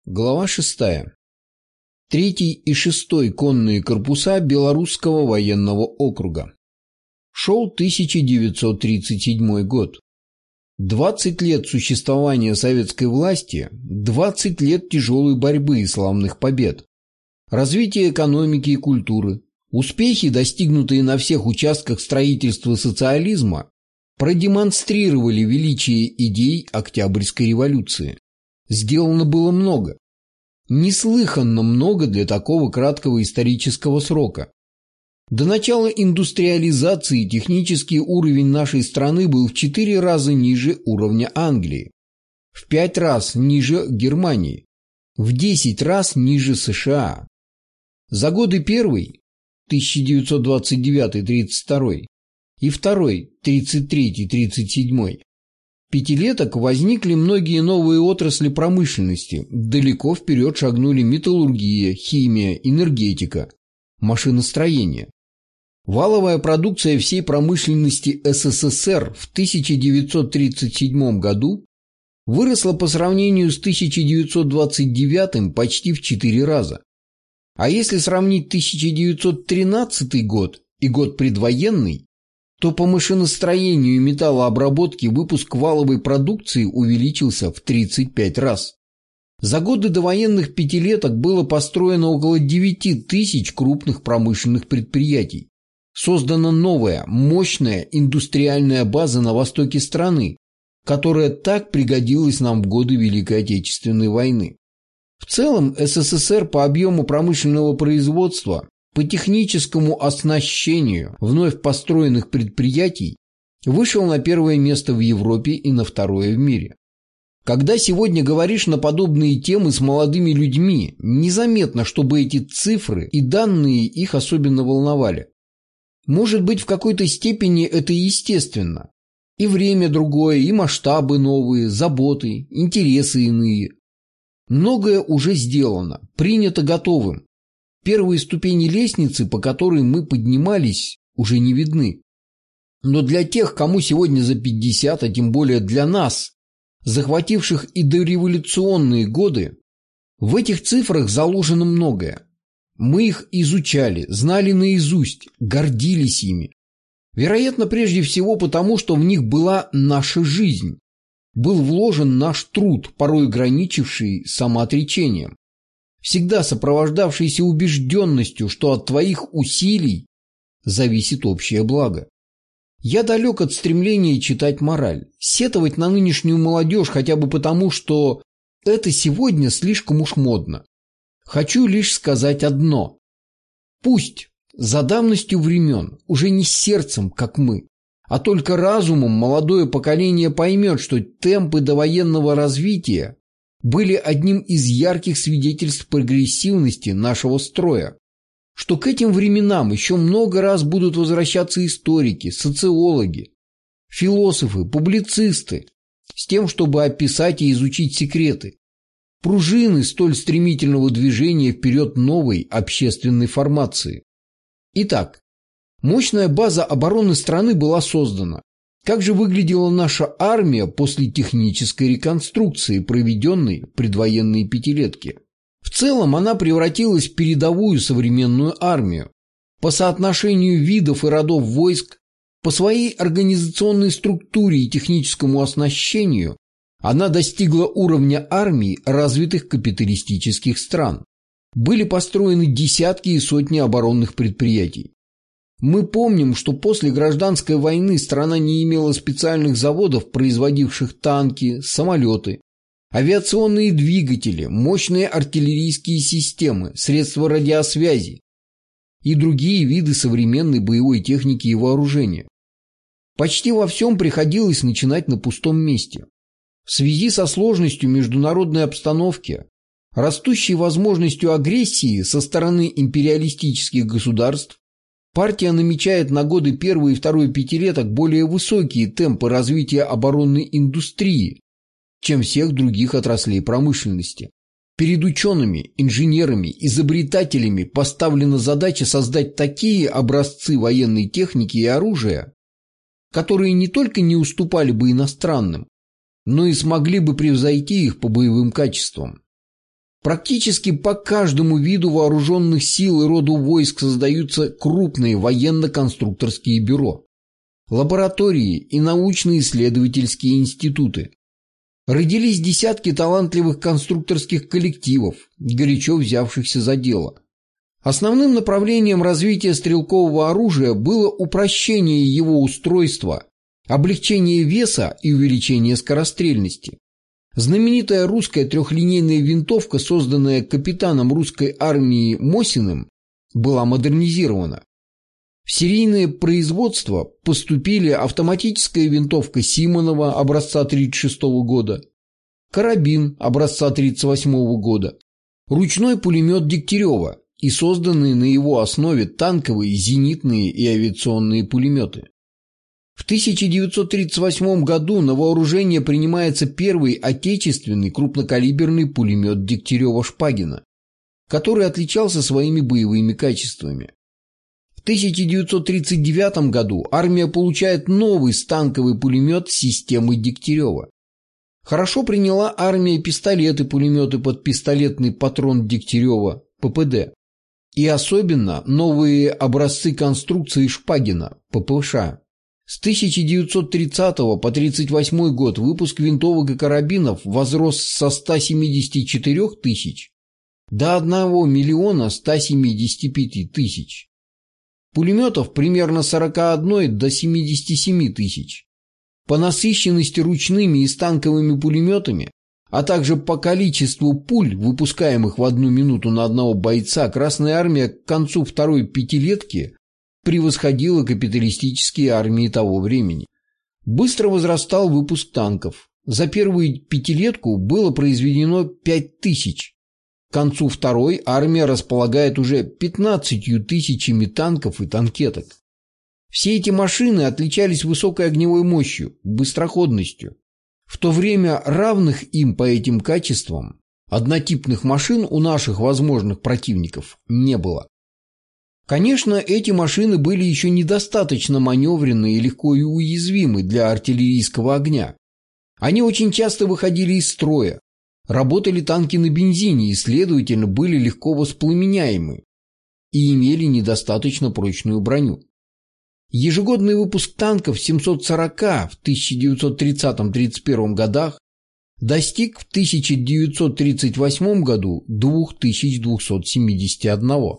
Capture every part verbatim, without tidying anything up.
Глава шестая. Третий и шестой конные корпуса Белорусского военного округа. Шел тысяча девятьсот тридцать седьмой год. двадцать лет существования советской власти, двадцать лет тяжелой борьбы и славных побед, развитие экономики и культуры, успехи, достигнутые на всех участках строительства социализма, продемонстрировали величие идей Октябрьской революции. Сделано было много. Неслыханно много для такого краткого исторического срока. До начала индустриализации технический уровень нашей страны был в четыре раза ниже уровня Англии, в пять раз ниже Германии, в десять раз ниже США. За годы первой, тысяча девятьсот двадцать девятый — тридцать второй, и второй, тридцать третий — тридцать седьмой, пятилеток возникли многие новые отрасли промышленности, далеко вперед шагнули металлургия, химия, энергетика, машиностроение. Валовая продукция всей промышленности СССР в тысяча девятьсот тридцать седьмом году выросла по сравнению с тысяча девятьсот двадцать девятым почти в четыре раза. А если сравнить тысяча девятьсот тринадцатый год и год предвоенный, то по машиностроению и металлообработке выпуск валовой продукции увеличился в тридцать пять раз. За годы довоенных пятилеток было построено около девяти тысяч крупных промышленных предприятий. Создана новая, мощная индустриальная база на востоке страны, которая так пригодилась нам в годы Великой Отечественной войны. В целом СССР по объему промышленного производства, по техническому оснащению вновь построенных предприятий вышел на первое место в Европе и на второе в мире. Когда сегодня говоришь на подобные темы с молодыми людьми, незаметно, чтобы эти цифры и данные их особенно волновали. Может быть, в какой-то степени это естественно. И время другое, и масштабы новые, заботы, интересы иные. Многое уже сделано, принято готовым. Первые ступени лестницы, по которой мы поднимались, уже не видны. Но для тех, кому сегодня за пятьдесят, а тем более для нас, захвативших и дореволюционные годы, в этих цифрах заложено многое. Мы их изучали, знали наизусть, гордились ими. Вероятно, прежде всего потому, что в них была наша жизнь, был вложен наш труд, порой граничивший с самоотречением, всегда сопровождавшийся убежденностью, что от твоих усилий зависит общее благо. Я далек от стремления читать мораль, сетовать на нынешнюю молодежь хотя бы потому, что это сегодня слишком уж модно. Хочу лишь сказать одно. Пусть за давностью времен, уже не сердцем, как мы, а только разумом молодое поколение поймет, что темпы довоенного развития были одним из ярких свидетельств прогрессивности нашего строя, что к этим временам еще много раз будут возвращаться историки, социологи, философы, публицисты, с тем, чтобы описать и изучить секреты, пружины столь стремительного движения вперед новой общественной формации. Итак, мощная база обороны страны была создана. Как же выглядела наша армия после технической реконструкции, проведенной в предвоенные пятилетки? В целом она превратилась в передовую современную армию. По соотношению видов и родов войск, по своей организационной структуре и техническому оснащению она достигла уровня армий развитых капиталистических стран. Были построены десятки и сотни оборонных предприятий. Мы помним, что после гражданской войны страна не имела специальных заводов, производивших танки, самолеты, авиационные двигатели, мощные артиллерийские системы, средства радиосвязи и другие виды современной боевой техники и вооружения. Почти во всем приходилось начинать на пустом месте. В связи со сложностью международной обстановки, растущей возможностью агрессии со стороны империалистических государств, партия намечает на годы первой и второй пятилеток более высокие темпы развития оборонной индустрии, чем всех других отраслей промышленности. Перед учеными, инженерами, изобретателями поставлена задача создать такие образцы военной техники и оружия, которые не только не уступали бы иностранным, но и смогли бы превзойти их по боевым качествам. Практически по каждому виду вооруженных сил и роду войск создаются крупные военно-конструкторские бюро, лаборатории и научно-исследовательские институты. Родились десятки талантливых конструкторских коллективов, горячо взявшихся за дело. Основным направлением развития стрелкового оружия было упрощение его устройства, облегчение веса и увеличение скорострельности. Знаменитая русская трехлинейная винтовка, созданная капитаном русской армии Мосиным, была модернизирована. В серийное производство поступили автоматическая винтовка Симонова образца тридцать шестого года, карабин образца тридцать восьмого года, ручной пулемет Дегтярева и созданные на его основе танковые, зенитные и авиационные пулеметы. В тысяча девятьсот тридцать восьмом году на вооружение принимается первый отечественный крупнокалиберный пулемет Дегтярева-Шпагина, который отличался своими боевыми качествами. В тысяча девятьсот тридцать девятом году армия получает новый станковый пулемет с системой Дегтярева. Хорошо приняла армия пистолеты-пулеметы под пистолетный патрон Дегтярева, ППД, и особенно новые образцы конструкции Шпагина, ППШ. С тысяча девятьсот тридцатого по тридцать восьмой год выпуск винтовок и карабинов возрос со ста семидесяти четырёх тысяч до одного миллиона ста семидесяти пяти тысяч. Пулеметов примерно с сорока одной до семидесяти семи тысяч. По насыщенности ручными и станковыми пулеметами, а также по количеству пуль, выпускаемых в одну минуту на одного бойца, Красная Армия к концу второй пятилетки превосходила капиталистические армии того времени. Быстро возрастал выпуск танков. За первую пятилетку было произведено пять тысяч. К концу второй армия располагает уже пятнадцатью тысячами танков и танкеток. Все эти машины отличались высокой огневой мощью, быстроходностью. В то время равных им по этим качествам однотипных машин у наших возможных противников не было. Конечно, эти машины были еще недостаточно маневренны и легко и уязвимы для артиллерийского огня. Они очень часто выходили из строя. Работали танки на бензине и, следовательно, были легко воспламеняемы и имели недостаточно прочную броню. Ежегодный выпуск танков семьсот сорок в тысяча девятьсот тридцатом — тридцать первом годах достиг в тысяча девятьсот тридцать восьмом году две тысячи двести семьдесят один.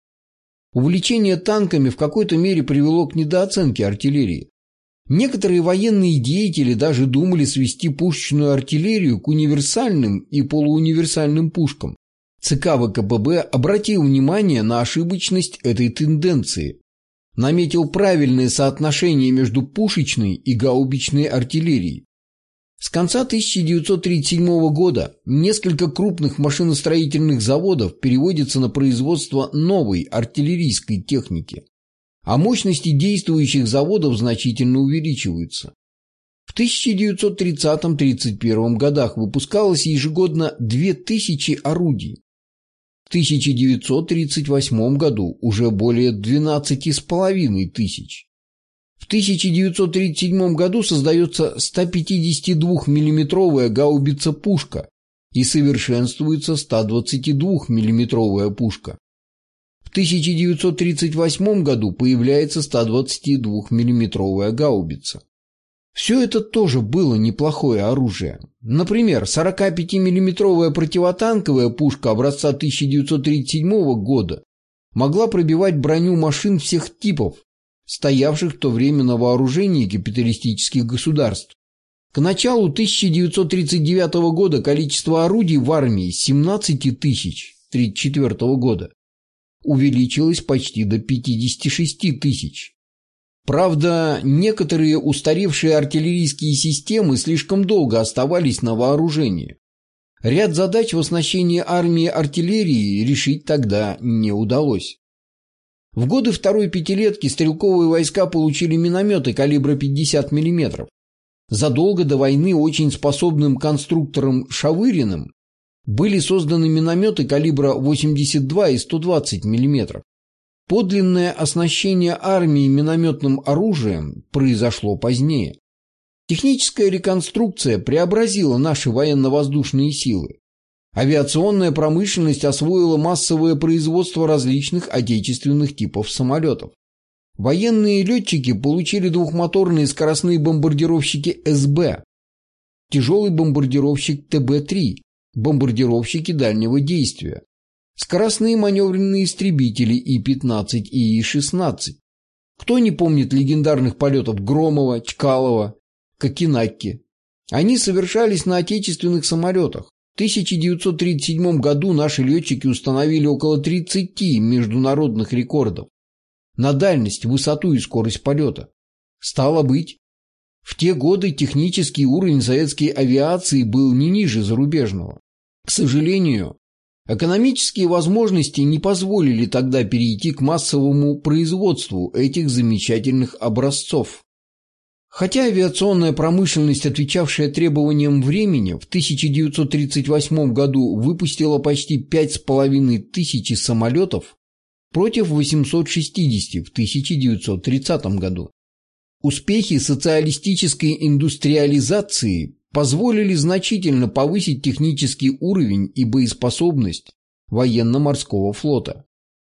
Увлечение танками в какой-то мере привело к недооценке артиллерии. Некоторые военные деятели даже думали свести пушечную артиллерию к универсальным и полууниверсальным пушкам. ЦК ВКПБ обратил внимание на ошибочность этой тенденции, наметил правильное соотношение между пушечной и гаубичной артиллерией. С конца тысяча девятьсот тридцать седьмого года несколько крупных машиностроительных заводов переводятся на производство новой артиллерийской техники, а мощности действующих заводов значительно увеличиваются. В тысяча девятьсот тридцатом — тридцать первом годах выпускалось ежегодно две тысячи орудий. В тысяча девятьсот тридцать восьмом году уже более двенадцати с половиной тысяч. В тысяча девятьсот тридцать седьмом году создается ста пятидесяти двух миллиметровая гаубица-пушка и совершенствуется ста двадцати двух миллиметровая пушка. В тысяча девятьсот тридцать восьмом году появляется ста двадцати двух миллиметровая гаубица. Все это тоже было неплохое оружие. Например, сорокапятимиллиметровая противотанковая пушка образца тысяча девятьсот тридцать седьмого года могла пробивать броню машин всех типов, стоявших в то время на вооружении капиталистических государств. К началу тысяча девятьсот тридцать девятого года количество орудий в армии с семнадцати тысяч тридцать четвёртого года увеличилось почти до пятидесяти шести тысяч. Правда, некоторые устаревшие артиллерийские системы слишком долго оставались на вооружении. Ряд задач в оснащении армии артиллерией решить тогда не удалось. В годы второй пятилетки стрелковые войска получили минометы калибра пятьдесят миллиметров. Задолго до войны очень способным конструктором Шавыриным были созданы минометы калибра восемьдесят два и сто двадцать миллиметров. Подлинное оснащение армии минометным оружием произошло позднее. Техническая реконструкция преобразила наши военно-воздушные силы. Авиационная промышленность освоила массовое производство различных отечественных типов самолетов. Военные летчики получили двухмоторные скоростные бомбардировщики эс бэ, тяжелый бомбардировщик тэ бэ три, бомбардировщики дальнего действия, скоростные маневренные истребители И пятнадцать и И шестнадцать. Кто не помнит легендарных полетов Громова, Чкалова, Кокенакки? Они совершались на отечественных самолетах. В тысяча девятьсот тридцать седьмом году наши летчики установили около тридцати международных рекордов на дальность, высоту и скорость полета. Стало быть, в те годы технический уровень советской авиации был не ниже зарубежного. К сожалению, экономические возможности не позволили тогда перейти к массовому производству этих замечательных образцов. Хотя авиационная промышленность, отвечавшая требованиям времени, в тысяча девятьсот тридцать восьмом году выпустила почти пять с половиной тысяч самолетов против восьмисот шестидесяти в тысяча девятьсот тридцатом году. Успехи социалистической индустриализации позволили значительно повысить технический уровень и боеспособность военно-морского флота.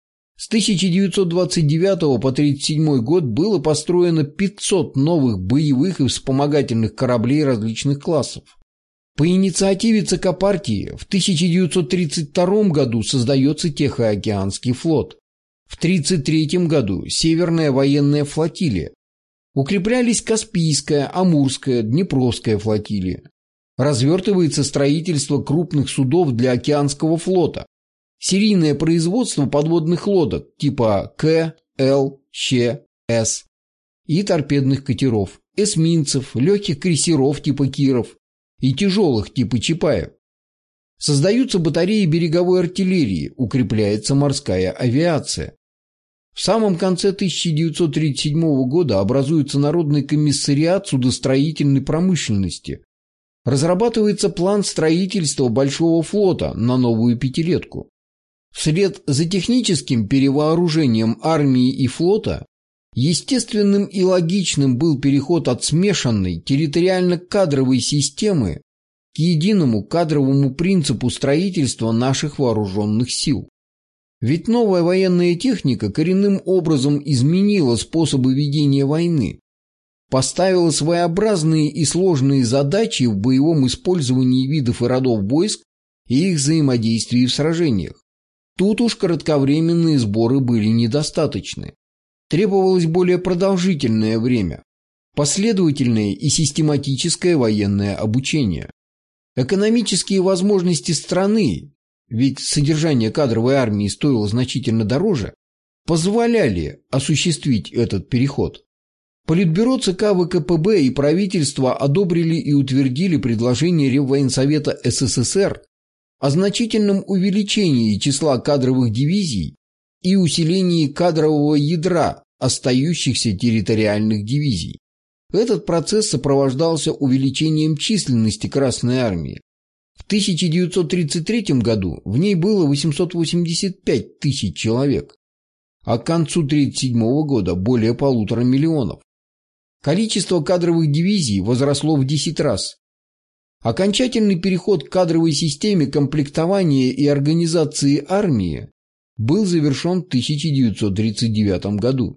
С тысяча девятьсот двадцать девятого по тридцать седьмой год было построено пятьсот новых боевых и вспомогательных кораблей различных классов. По инициативе ЦК партии в тысяча девятьсот тридцать втором году создается Тихоокеанский флот. В тридцать третьем году Северная военная флотилия. Укреплялись Каспийская, Амурская, Днепровская флотилии. Развертывается строительство крупных судов для океанского флота. Серийное производство подводных лодок типа К, Л, Щ, С и торпедных катеров, эсминцев, легких крейсеров типа Киров и тяжелых типа Чапаев. Создаются батареи береговой артиллерии, укрепляется морская авиация. В самом конце тысяча девятьсот тридцать седьмого года образуется Народный комиссариат судостроительной промышленности. Разрабатывается план строительства большого флота на новую пятилетку. Вслед за техническим перевооружением армии и флота естественным и логичным был переход от смешанной территориально-кадровой системы к единому кадровому принципу строительства наших вооруженных сил. Ведь новая военная техника коренным образом изменила способы ведения войны, поставила своеобразные и сложные задачи в боевом использовании видов и родов войск и их взаимодействии в сражениях. Тут уж кратковременные сборы были недостаточны. Требовалось более продолжительное время, последовательное и систематическое военное обучение. Экономические возможности страны, ведь содержание кадровой армии стоило значительно дороже, позволяли осуществить этот переход. Политбюро ЦК ВКПБ и правительство одобрили и утвердили предложение Реввоенсовета СССР о значительном увеличении числа кадровых дивизий и усилении кадрового ядра остающихся территориальных дивизий. Этот процесс сопровождался увеличением численности Красной армии. В тысяча девятьсот тридцать третьем году в ней было восемьсот восемьдесят пять тысяч человек, а к концу тысяча девятьсот тридцать седьмого года более полутора миллионов. Количество кадровых дивизий возросло в десять раз. Окончательный переход к кадровой системе комплектования и организации армии был завершен в тысяча девятьсот тридцать девятом году.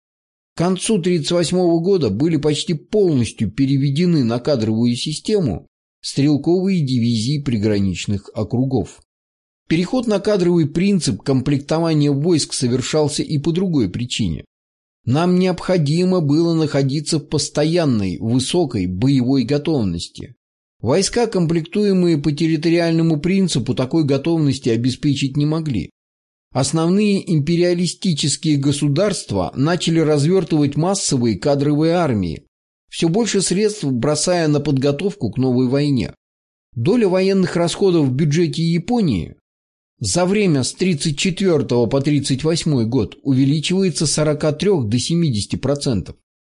К концу тысяча девятьсот тридцать восьмого года были почти полностью переведены на кадровую систему стрелковые дивизии приграничных округов. Переход на кадровый принцип комплектования войск совершался и по другой причине. Нам необходимо было находиться в постоянной, высокой боевой готовности. Войска, комплектуемые по территориальному принципу, такой готовности обеспечить не могли. Основные империалистические государства начали развертывать массовые кадровые армии, все больше средств бросая на подготовку к новой войне. Доля военных расходов в бюджете Японии за время с тридцать четвёртого по тридцать восьмой год увеличивается с сорока трёх до семидесяти процентов.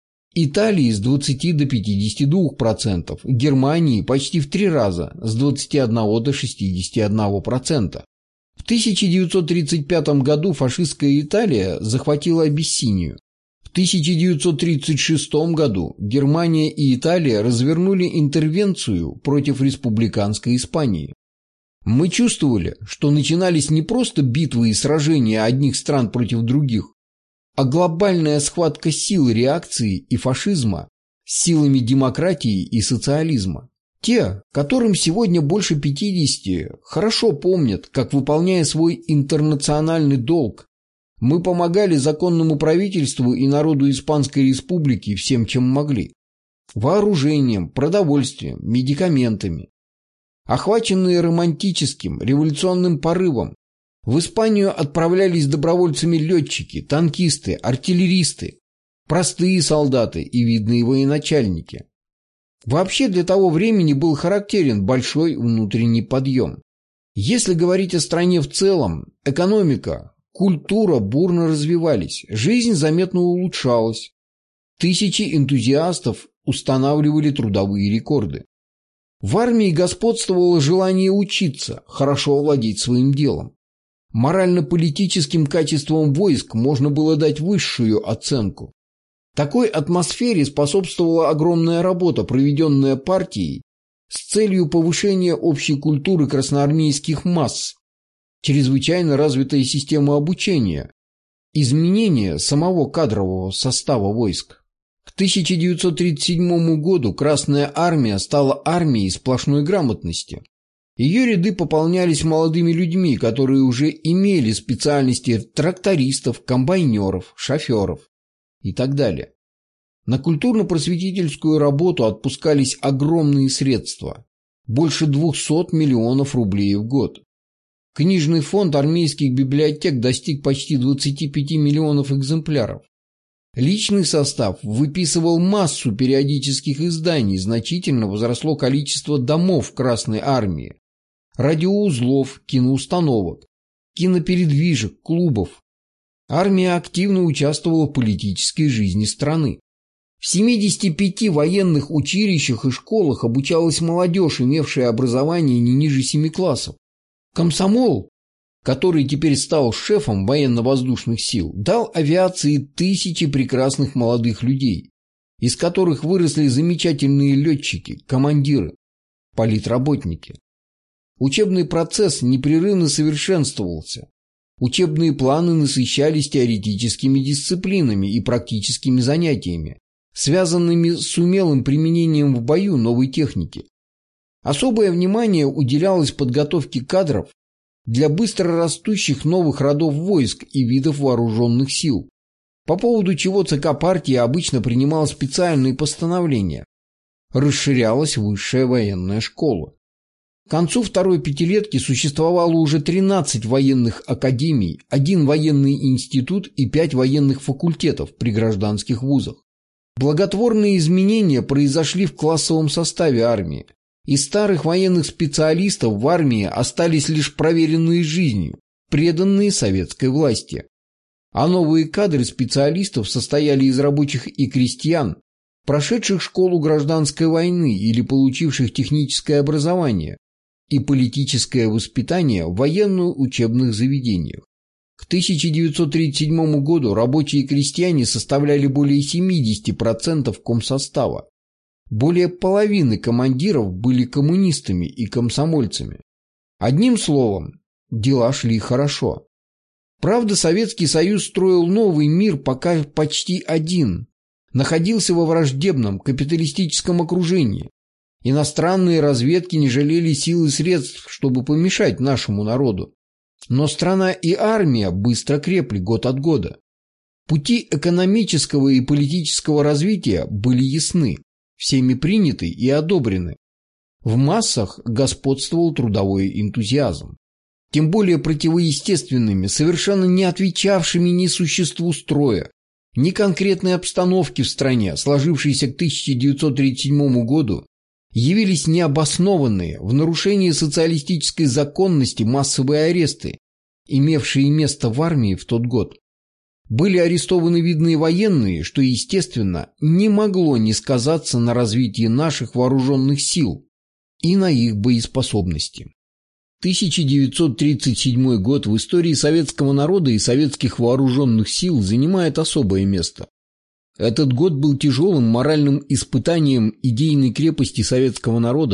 Италии с двадцати до пятидесяти двух процентов, Германии почти в три раза с двадцати одного до шестидесяти одного процента. В тысяча девятьсот тридцать пятом году фашистская Италия захватила Абиссинию. В тысяча девятьсот тридцать шестом году Германия и Италия развернули интервенцию против республиканской Испании. Мы чувствовали, что начинались не просто битвы и сражения одних стран против других, а глобальная схватка сил реакции и фашизма с силами демократии и социализма. Те, которым сегодня больше пятидесяти, хорошо помнят, как, выполняя свой интернациональный долг, мы помогали законному правительству и народу Испанской Республики всем, чем могли. Вооружением, продовольствием, медикаментами. Охваченные романтическим, революционным порывом, в Испанию отправлялись добровольцами летчики, танкисты, артиллеристы, простые солдаты и видные военачальники. Вообще для того времени был характерен большой внутренний подъем. Если говорить о стране в целом, экономика, культура бурно развивались, жизнь заметно улучшалась. Тысячи энтузиастов устанавливали трудовые рекорды. В армии господствовало желание учиться, хорошо владеть своим делом. Морально-политическим качествам войск можно было дать высшую оценку. Такой атмосфере способствовала огромная работа, проведенная партией с целью повышения общей культуры красноармейских масс, чрезвычайно развитая система обучения, изменение самого кадрового состава войск. К тысяча девятьсот тридцать седьмому году Красная Армия стала армией сплошной грамотности. Ее ряды пополнялись молодыми людьми, которые уже имели специальности трактористов, комбайнеров, шоферов и так далее. На культурно-просветительскую работу отпускались огромные средства – больше двухсот миллионов рублей в год. Книжный фонд армейских библиотек достиг почти двадцати пяти миллионов экземпляров. Личный состав выписывал массу периодических изданий, значительно возросло количество домов Красной Армии, радиоузлов, киноустановок, кинопередвижек, клубов. Армия активно участвовала в политической жизни страны. В семидесяти пяти военных училищах и школах обучалась молодежь, имевшая образование не ниже семи классов. Комсомол, который теперь стал шефом военно-воздушных сил, дал авиации тысячи прекрасных молодых людей, из которых выросли замечательные летчики, командиры, политработники. Учебный процесс непрерывно совершенствовался. Учебные планы насыщались теоретическими дисциплинами и практическими занятиями, связанными с умелым применением в бою новой техники. Особое внимание уделялось подготовке кадров для быстро растущих новых родов войск и видов вооруженных сил, по поводу чего ЦК партии обычно принимала специальные постановления. Расширялась высшая военная школа. К концу второй пятилетки существовало уже тринадцать военных академий, один военный институт и пять военных факультетов при гражданских вузах. Благотворные изменения произошли в классовом составе армии. Из старых военных специалистов в армии остались лишь проверенные жизнью, преданные советской власти. А новые кадры специалистов состояли из рабочих и крестьян, прошедших школу гражданской войны или получивших техническое образование и политическое воспитание в военно-учебных заведениях. К тысяча девятьсот тридцать седьмому году рабочие и крестьяне составляли более семидесяти процентов комсостава. Более половины командиров были коммунистами и комсомольцами. Одним словом, дела шли хорошо. Правда, Советский Союз строил новый мир пока почти один, находился во враждебном капиталистическом окружении. Иностранные разведки не жалели сил и средств, чтобы помешать нашему народу. Но страна и армия быстро крепли год от года. Пути экономического и политического развития были ясны, всеми приняты и одобрены. В массах господствовал трудовой энтузиазм. Тем более противоестественными, совершенно не отвечавшими ни существу строя, ни конкретной обстановке в стране, сложившейся к тысяча девятьсот тридцать седьмому году, явились необоснованные, в нарушении социалистической законности массовые аресты, имевшие место в армии в тот год. Были арестованы видные военные, что, естественно, не могло не сказаться на развитии наших вооруженных сил и на их боеспособности. тысяча девятьсот тридцать седьмой год в истории советского народа и советских вооруженных сил занимает особое место. Этот год был тяжелым моральным испытанием идейной крепости советского народа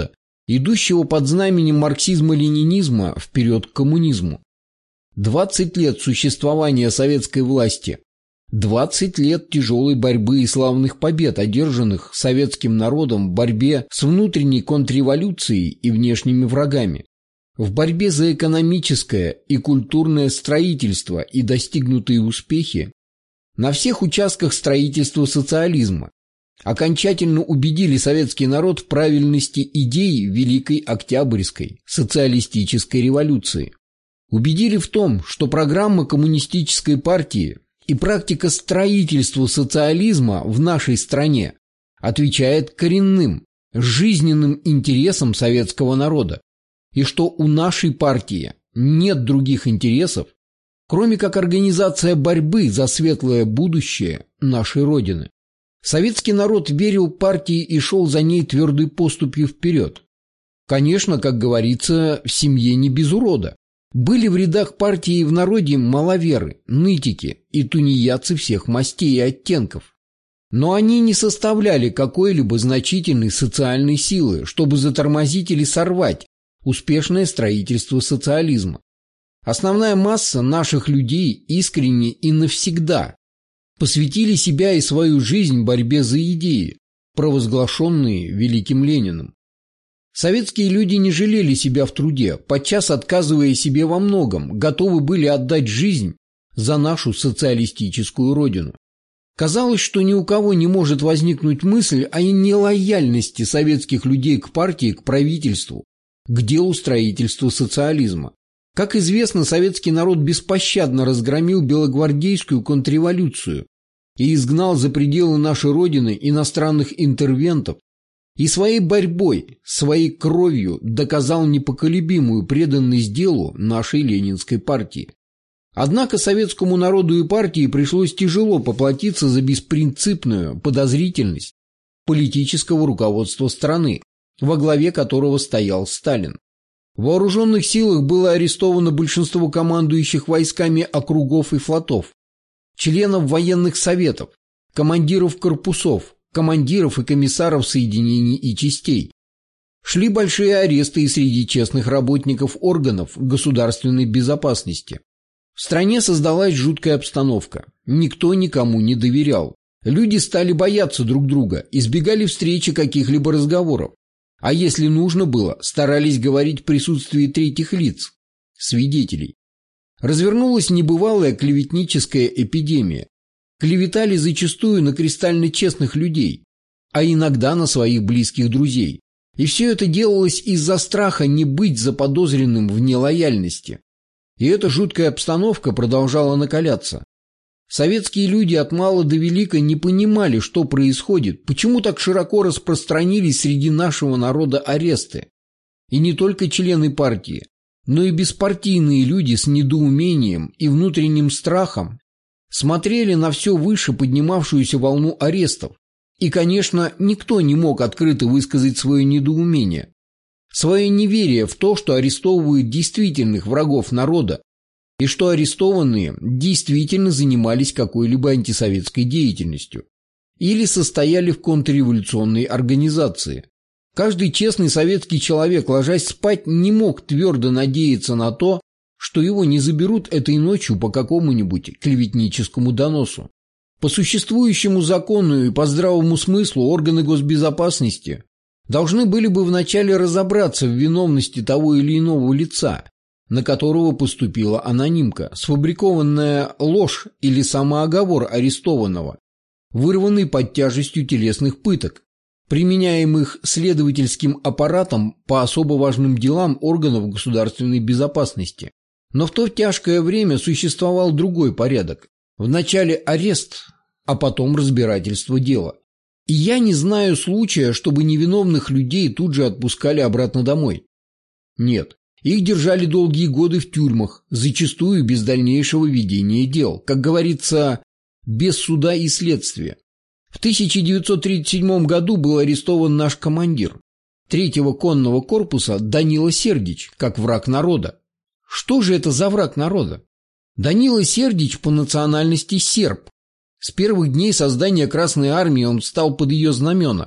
идущего под знаменем марксизма-ленинизма вперед к коммунизму. двадцать лет существования советской власти, двадцать лет тяжелой борьбы и славных побед, одержанных советским народом в борьбе с внутренней контрреволюцией и внешними врагами, в борьбе за экономическое и культурное строительство и достигнутые успехи на всех участках строительства социализма, окончательно убедили советский народ в правильности идей Великой Октябрьской социалистической революции. Убедили в том, что программа коммунистической партии и практика строительства социализма в нашей стране отвечает коренным, жизненным интересам советского народа, и что у нашей партии нет других интересов, кроме как организация борьбы за светлое будущее нашей Родины. Советский народ верил партии и шел за ней твердой поступью вперед. Конечно, как говорится, в семье не без урода. Были в рядах партии и в народе маловеры, нытики и тунеядцы всех мастей и оттенков. Но они не составляли какой-либо значительной социальной силы, чтобы затормозить или сорвать успешное строительство социализма. Основная масса наших людей искренне и навсегда посвятили себя и свою жизнь борьбе за идеи, провозглашенные великим Лениным. Советские люди не жалели себя в труде, подчас отказывая себе во многом, готовы были отдать жизнь за нашу социалистическую родину. Казалось, что ни у кого не может возникнуть мысль о нелояльности советских людей к партии, к правительству, к делу строительства социализма. Как известно, советский народ беспощадно разгромил белогвардейскую контрреволюцию и изгнал за пределы нашей Родины иностранных интервентов, и своей борьбой, своей кровью доказал непоколебимую преданность делу нашей ленинской партии. Однако советскому народу и партии пришлось тяжело поплатиться за беспринципную подозрительность политического руководства страны, во главе которого стоял Сталин. В вооруженных силах было арестовано большинство командующих войсками округов и флотов, членов военных советов, командиров корпусов, командиров и комиссаров соединений и частей. Шли большие аресты и среди честных работников органов государственной безопасности. В стране создалась жуткая обстановка. Никто никому не доверял. Люди стали бояться друг друга, избегали встречи каких-либо разговоров. А если нужно было, старались говорить в присутствии третьих лиц, свидетелей. Развернулась небывалая клеветническая эпидемия. Клеветали зачастую на кристально честных людей, а иногда на своих близких друзей. И все это делалось из-за страха не быть заподозренным в нелояльности. И эта жуткая обстановка продолжала накаляться. Советские люди от мала до велика не понимали, что происходит, почему так широко распространились среди нашего народа аресты. И не только члены партии, но и беспартийные люди с недоумением и внутренним страхом смотрели на все выше поднимавшуюся волну арестов. И, конечно, никто не мог открыто высказать свое недоумение, свое неверие в то, что арестовывают действительных врагов народа, и что арестованные действительно занимались какой-либо антисоветской деятельностью или состояли в контрреволюционной организации. Каждый честный советский человек, ложась спать, не мог твердо надеяться на то, что его не заберут этой ночью по какому-нибудь клеветническому доносу. По существующему закону и по здравому смыслу органы госбезопасности должны были бы вначале разобраться в виновности того или иного лица, на которого поступила анонимка, сфабрикованная ложь или самооговор арестованного, вырванный под тяжестью телесных пыток, применяемых следовательским аппаратом по особо важным делам органов государственной безопасности. Но в то тяжкое время существовал другой порядок. Вначале арест, а потом разбирательство дела. И я не знаю случая, чтобы невиновных людей тут же отпускали обратно домой. Нет. Их держали долгие годы в тюрьмах, зачастую без дальнейшего ведения дел, как говорится, без суда и следствия. В тысяча девятьсот тридцать седьмом году был арестован наш командир третьего конного корпуса Данила Сердич, как враг народа. Что же это за враг народа? Данила Сердич по национальности серб. С первых дней создания Красной Армии он встал под ее знамена.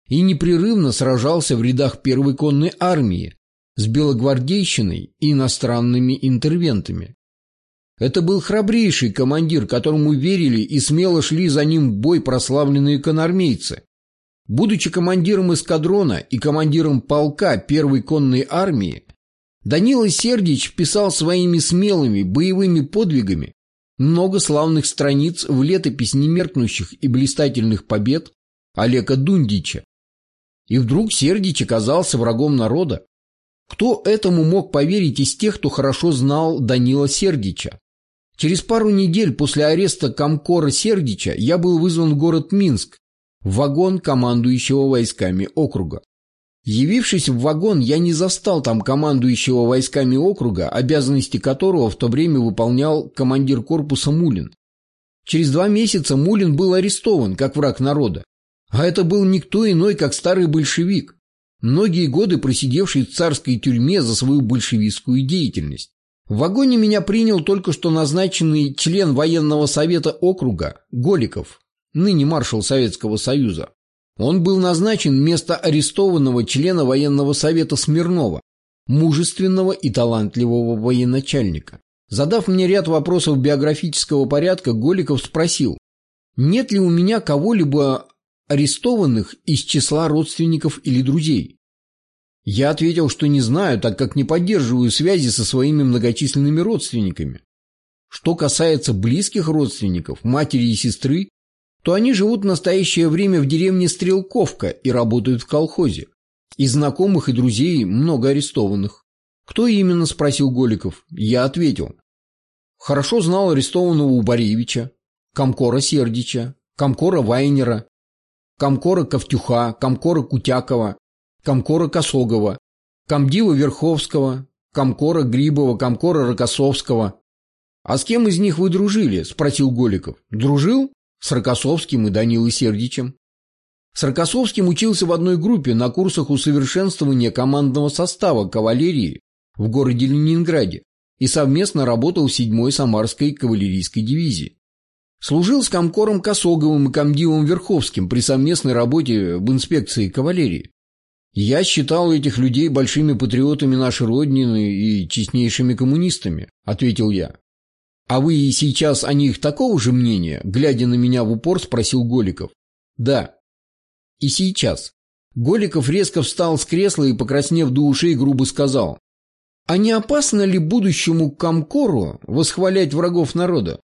и непрерывно сражался в рядах первой конной армии с белогвардейщиной и иностранными интервентами. Это был храбрейший командир, которому верили и смело шли за ним в бой прославленные конармейцы. Будучи командиром эскадрона и командиром полка первой конной армии, Данила Сердич вписал своими смелыми боевыми подвигами много славных страниц в летопись немеркнущих и блистательных побед Олега Дундича. И вдруг Сердич оказался врагом народа. Кто этому мог поверить из тех, кто хорошо знал Данила Сердича? Через пару недель после ареста комкора Сердича я был вызван в город Минск в вагон командующего войсками округа. Явившись в вагон, я не застал там командующего войсками округа, обязанности которого в то время выполнял командир корпуса Мулин. Через два месяца Мулин был арестован как враг народа. А это был никто иной, как старый большевик, многие годы просидевший в царской тюрьме за свою большевистскую деятельность. В вагоне меня принял только что назначенный член военного совета округа Голиков, ныне маршал Советского Союза. Он был назначен вместо арестованного члена военного совета Смирнова, мужественного и талантливого военачальника. Задав мне ряд вопросов биографического порядка, Голиков спросил, нет ли у меня кого-либо арестованных из числа родственников или друзей. Я ответил, что не знаю, так как не поддерживаю связи со своими многочисленными родственниками. Что касается близких родственников, матери и сестры, то они живут в настоящее время в деревне Стрелковка и работают в колхозе. Из знакомых и друзей много арестованных. «Кто именно?» – спросил Голиков. Я ответил. Хорошо знал арестованного Убаревича, комкора Сердича, комкора Вайнера, комкора Ковтюха, комкора Кутякова, комкора Косогова, комдива Верховского, комкора Грибова, комкора Рокоссовского. «А с кем из них вы дружили?» – спросил Голиков. «Дружил? С Рокоссовским и Данилой Сердичем». С Рокоссовским учился в одной группе на курсах усовершенствования командного состава кавалерии в городе Ленинграде и совместно работал в седьмой Самарской кавалерийской дивизии. Служил с комкором Косоговым и комдивом Верховским при совместной работе в инспекции кавалерии. Я считал этих людей большими патриотами нашей Родины и честнейшими коммунистами, ответил я. А вы и сейчас о них такого же мнения? Глядя на меня в упор, спросил Голиков. Да. И сейчас. Голиков резко встал с кресла и, покраснев до ушей, грубо сказал. А не опасно ли будущему комкору восхвалять врагов народа?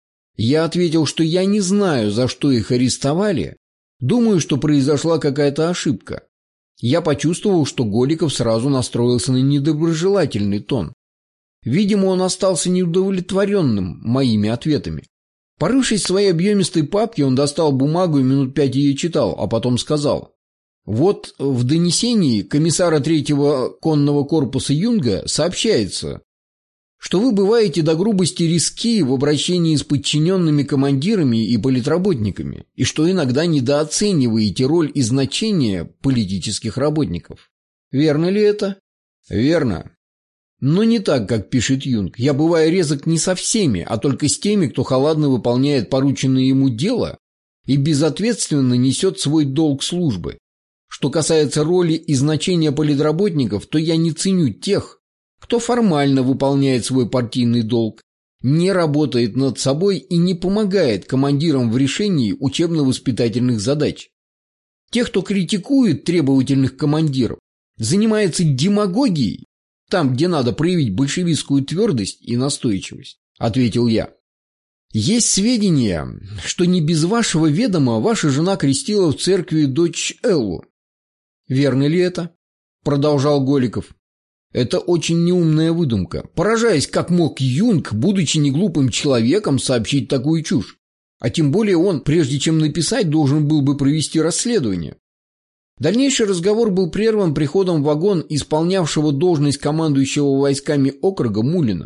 Я ответил, что я не знаю, за что их арестовали. Думаю, что произошла какая-то ошибка. Я почувствовал, что Голиков сразу настроился на недоброжелательный тон. Видимо, он остался неудовлетворенным моими ответами. Порывшись в своей объемистой папке, он достал бумагу и минут пять ее читал, а потом сказал. Вот в донесении комиссара третьего конного корпуса Юнга сообщается, что вы бываете до грубости резки в обращении с подчиненными командирами и политработниками, и что иногда недооцениваете роль и значение политических работников. Верно ли это? Верно. Но не так, как пишет Юнг. Я бываю резок не со всеми, а только с теми, кто халатно выполняет порученное ему дело и безответственно несет свой долг службы. Что касается роли и значения политработников, то я не ценю тех, кто формально выполняет свой партийный долг, не работает над собой и не помогает командирам в решении учебно-воспитательных задач. Тех, кто критикует требовательных командиров, занимается демагогией, там, где надо проявить большевистскую твердость и настойчивость, ответил я. Есть сведения, что не без вашего ведома ваша жена крестила в церкви дочь Эллу. Верно ли это? Продолжал Голиков. Это очень неумная выдумка. Поражаясь, как мог Юнг, будучи неглупым человеком, сообщить такую чушь. А тем более он, прежде чем написать, должен был бы провести расследование. Дальнейший разговор был прерван приходом в вагон исполнявшего должность командующего войсками округа Мулина.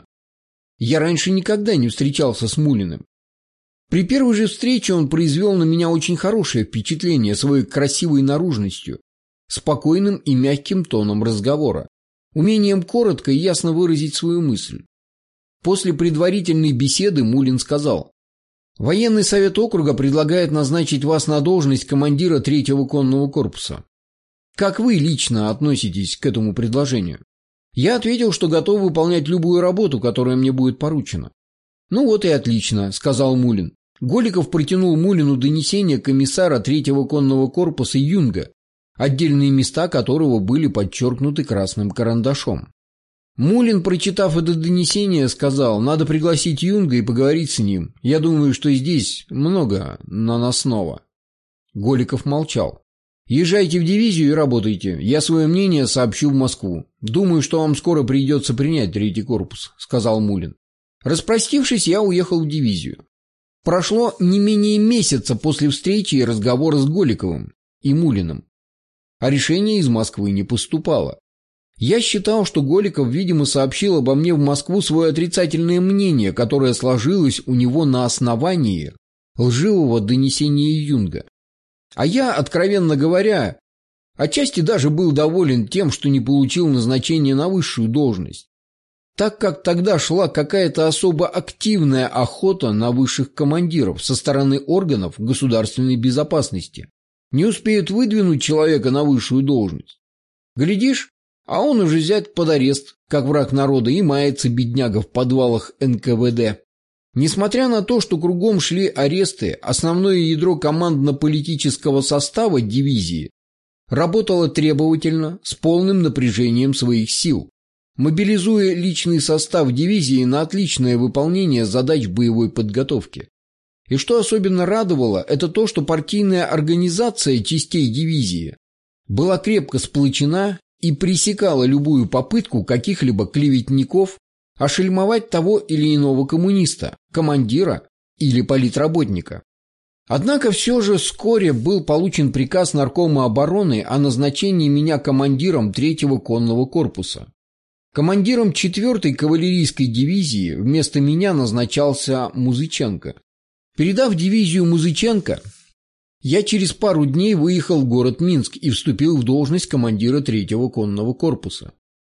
Я раньше никогда не встречался с Мулиным. При первой же встрече он произвел на меня очень хорошее впечатление своей красивой наружностью, спокойным и мягким тоном разговора, умением коротко и ясно выразить свою мысль. После предварительной беседы Мулин сказал: Военный совет округа предлагает назначить вас на должность командира третьего конного корпуса. Как вы лично относитесь к этому предложению? Я ответил, что готов выполнять любую работу, которая мне будет поручена. Ну вот и отлично, сказал Мулин. Голиков протянул Мулину донесение комиссара третьего конного корпуса Юнга, отдельные места которого были подчеркнуты красным карандашом. Мулин, прочитав это донесение, сказал: надо пригласить Юнга и поговорить с ним. Я думаю, что здесь много наносного. Голиков молчал. Езжайте в дивизию и работайте. Я свое мнение сообщу в Москву. Думаю, что вам скоро придется принять третий корпус, сказал Мулин. Распростившись, я уехал в дивизию. Прошло не менее месяца после встречи и разговора с Голиковым и Мулиным, а решение из Москвы не поступало. Я считал, что Голиков, видимо, сообщил обо мне в Москву свое отрицательное мнение, которое сложилось у него на основании лживого донесения Юнга. А я, откровенно говоря, отчасти даже был доволен тем, что не получил назначения на высшую должность, так как тогда шла какая-то особо активная охота на высших командиров со стороны органов государственной безопасности. Не успеют выдвинуть человека на высшую должность. Глядишь, а он уже взят под арест, как враг народа, и мается бедняга в подвалах эн ка вэ дэ. Несмотря на то, что кругом шли аресты, основное ядро командно-политического состава дивизии работало требовательно, с полным напряжением своих сил, мобилизуя личный состав дивизии на отличное выполнение задач боевой подготовки. И что особенно радовало, это то, что партийная организация частей дивизии была крепко сплочена и пресекала любую попытку каких-либо клеветников ошельмовать того или иного коммуниста, командира или политработника. Однако все же вскоре был получен приказ Наркома обороны о назначении меня командиром третьего конного корпуса. Командиром четвертой кавалерийской дивизии вместо меня назначался Музыченко. Передав дивизию Музыченко, я через пару дней выехал в город Минск и вступил в должность командира третьего конного корпуса.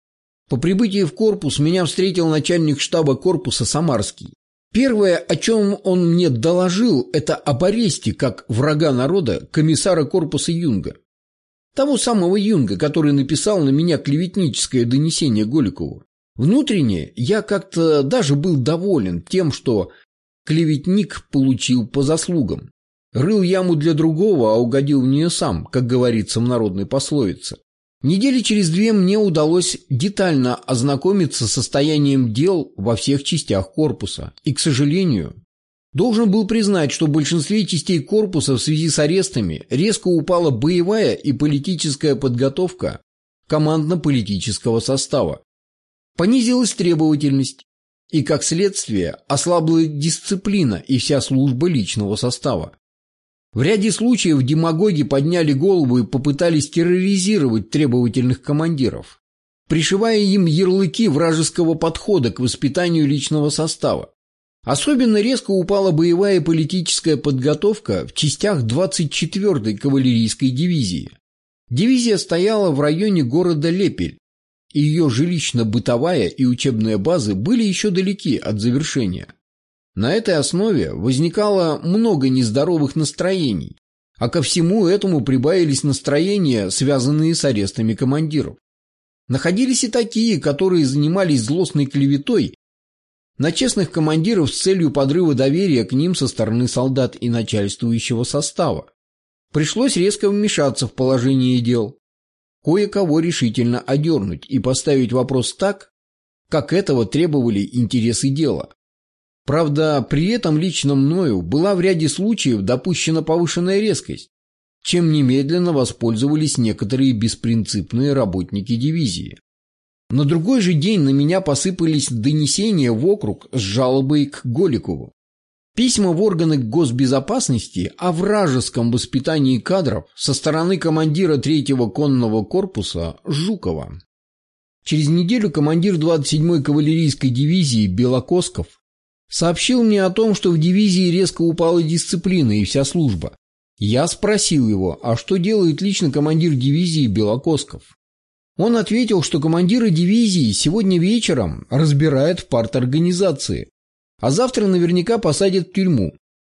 По прибытии в корпус меня встретил начальник штаба корпуса Самарский. Первое, о чем он мне доложил, это об аресте, как врага народа, комиссара корпуса Юнга. Того самого Юнга, который написал на меня клеветническое донесение Голикову. Внутренне я как-то даже был доволен тем, что клеветник получил по заслугам. Рыл яму для другого, а угодил в нее сам, как говорится в народной пословице. Недели через две мне удалось детально ознакомиться с состоянием дел во всех частях корпуса. И, к сожалению, должен был признать, что в большинстве частей корпуса в связи с арестами резко упала боевая и политическая подготовка командно-политического состава. Понизилась требовательность, и, как следствие, ослабла дисциплина и вся служба личного состава. В ряде случаев демагоги подняли голову и попытались терроризировать требовательных командиров, пришивая им ярлыки вражеского подхода к воспитанию личного состава. Особенно резко упала боевая и политическая подготовка в частях двадцать четвёртой кавалерийской дивизии. Дивизия стояла в районе города Лепель, и ее жилищно-бытовая и учебная базы были еще далеки от завершения. На этой основе возникало много нездоровых настроений, а ко всему этому прибавились настроения, связанные с арестами командиров. Находились и такие, которые занимались злостной клеветой на честных командиров с целью подрыва доверия к ним со стороны солдат и начальствующего состава. Пришлось резко вмешаться в положение дел, кое-кого решительно одернуть и поставить вопрос так, как этого требовали интересы дела. Правда, при этом лично мною была в ряде случаев допущена повышенная резкость, чем немедленно воспользовались некоторые беспринципные работники дивизии. На другой же день на меня посыпались донесения в округ с жалобой к Голикову. Письма в органы госбезопасности о вражеском воспитании кадров со стороны командира третьего конного корпуса Жукова. Через неделю командир двадцать седьмой кавалерийской дивизии Белокосков сообщил мне о том, что в дивизии резко упала дисциплина и вся служба. Я спросил его, а что делает лично командир дивизии Белокосков? Он ответил, что командира дивизии сегодня вечером разбирают в парторганизации, а завтра наверняка посадят в тюрьму.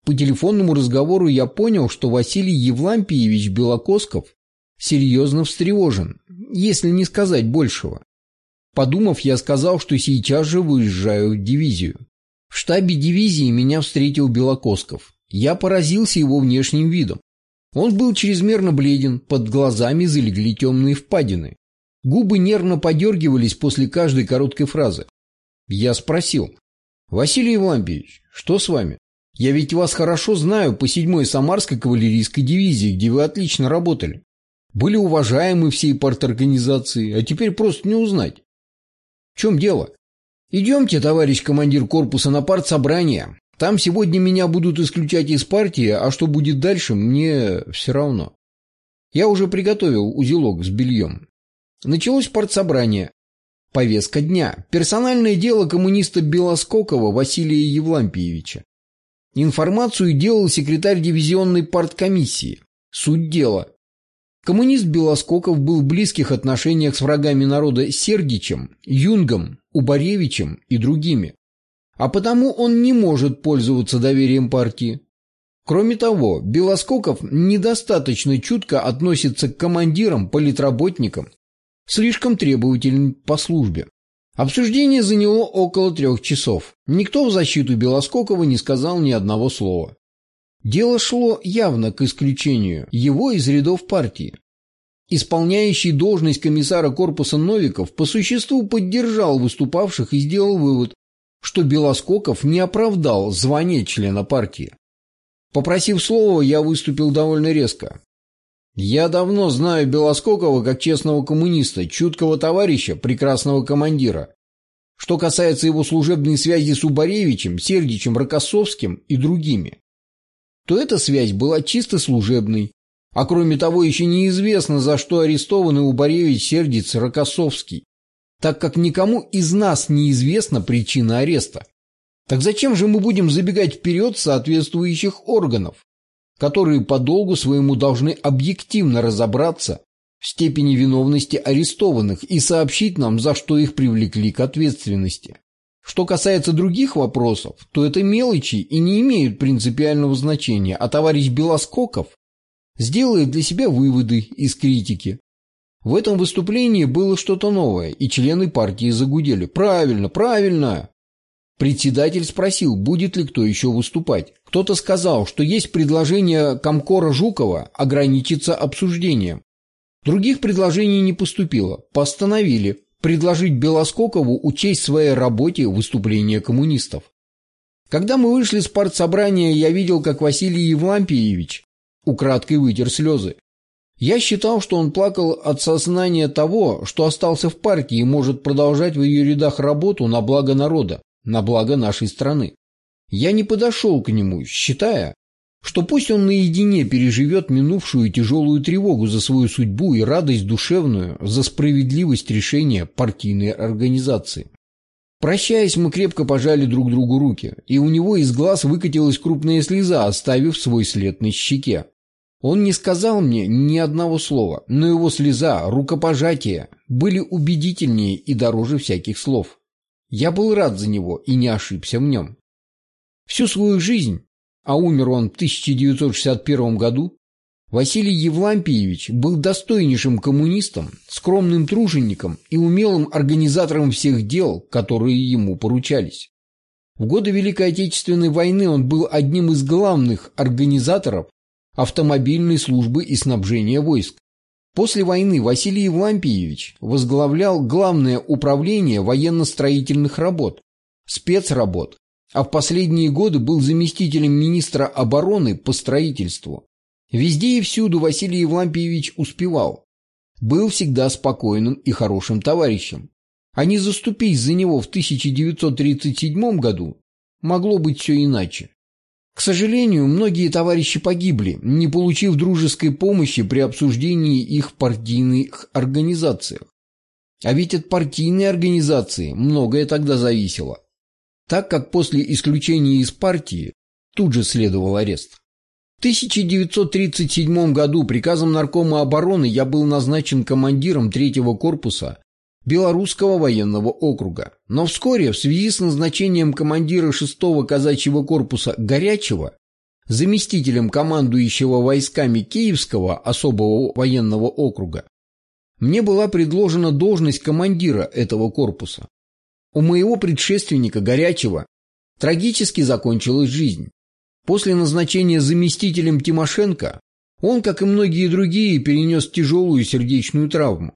По телефонному разговору я понял, что Василий Евлампиевич Белокосков серьезно встревожен, если не сказать большего. Подумав, я сказал, что сейчас же выезжаю в дивизию. В штабе дивизии меня встретил Белокосков. Я поразился его внешним видом. Он был чрезмерно бледен, под глазами залегли темные впадины. Губы нервно подергивались после каждой короткой фразы. Я спросил: «Василий Евлампиевич, что с вами? Я ведь вас хорошо знаю по седьмой Самарской кавалерийской дивизии, где вы отлично работали. Были уважаемы всей парторганизации, а теперь просто не узнать. В чем дело? Идемте, товарищ командир корпуса, на партсобрание. Там сегодня меня будут исключать из партии, а что будет дальше, мне все равно. Я уже приготовил узелок с бельем». Началось партсобрание. Повестка дня. Персональное дело коммуниста Белоскокова Василия Евлампиевича. Информацию делал секретарь дивизионной парткомиссии. Суть дела. Коммунист Белоскоков был в близких отношениях с врагами народа Сердичем, Юнгом, Убаревичем и другими. А потому он не может пользоваться доверием партии. Кроме того, Белоскоков недостаточно чутко относится к командирам, политработникам, слишком требователен по службе. Обсуждение заняло около трех часов. Никто в защиту Белоскокова не сказал ни одного слова. Дело шло явно к исключению его из рядов партии. Исполняющий должность комиссара корпуса Новиков по существу поддержал выступавших и сделал вывод, что Белоскоков не оправдал звание члена партии. Попросив слова, я выступил довольно резко. Я давно знаю Белоскокова как честного коммуниста, чуткого товарища, прекрасного командира. Что касается его служебной связи с Убаревичем, Сердичем, Рокоссовским и другими, то эта связь была чисто служебной, а кроме того еще неизвестно, за что арестованы Убаревич, Сердиц, Рокоссовский, так как никому из нас неизвестна причина ареста. Так зачем же мы будем забегать вперед соответствующих органов, которые по долгу своему должны объективно разобраться в степени виновности арестованных и сообщить нам, за что их привлекли к ответственности? Что касается других вопросов, то это мелочи и не имеют принципиального значения, а товарищ Белоскоков сделает для себя выводы из критики. В этом выступлении было что-то новое, и члены партии загудели. «Правильно, правильно!» Председатель спросил, будет ли кто еще выступать. Кто-то сказал, что есть предложение комкора Жукова ограничиться обсуждением. Других предложений не поступило. Постановили предложить Белоскокову учесть в своей работе выступления коммунистов. Когда мы вышли с партсобрания, я видел, как Василий Евлампиевич украдкой вытер слезы. Я считал, что он плакал от сознания того, что остался в партии и может продолжать в ее рядах работу на благо народа, на благо нашей страны. Я не подошел к нему, считая, что пусть он наедине переживет минувшую тяжелую тревогу за свою судьбу и радость душевную за справедливость решения партийной организации. Прощаясь, мы крепко пожали друг другу руки, и у него из глаз выкатилась крупная слеза, оставив свой след на щеке. Он не сказал мне ни одного слова, но его слеза, рукопожатие были убедительнее и дороже всяких слов. Я был рад за него и не ошибся в нем. Всю свою жизнь, а умер он в тысяча девятьсот шестьдесят первом году, Василий Евлампиевич был достойнейшим коммунистом, скромным тружеником и умелым организатором всех дел, которые ему поручались. В годы Великой Отечественной войны он был одним из главных организаторов автомобильной службы и снабжения войск. После войны Василий Евлампиевич возглавлял Главное управление военно-строительных работ, спецработ, а в последние годы был заместителем министра обороны по строительству. Везде и всюду Василий Евлампиевич успевал. Был всегда спокойным и хорошим товарищем. А не заступись за него в тысяча девятьсот тридцать седьмом году, могло быть все иначе. К сожалению, многие товарищи погибли, не получив дружеской помощи при обсуждении их в партийных организациях. А ведь от партийной организации многое тогда зависело, так как после исключения из партии тут же следовал арест. В тысяча девятьсот тридцать седьмом году приказом Наркома обороны я был назначен командиром третьего корпуса Белорусского военного округа. Но вскоре, в связи с назначением командира шестого казачьего корпуса Горячего, заместителем командующего войсками Киевского особого военного округа, мне была предложена должность командира этого корпуса. У моего предшественника Горячева трагически закончилась жизнь. После назначения заместителем Тимошенко он, как и многие другие, перенес тяжелую сердечную травму.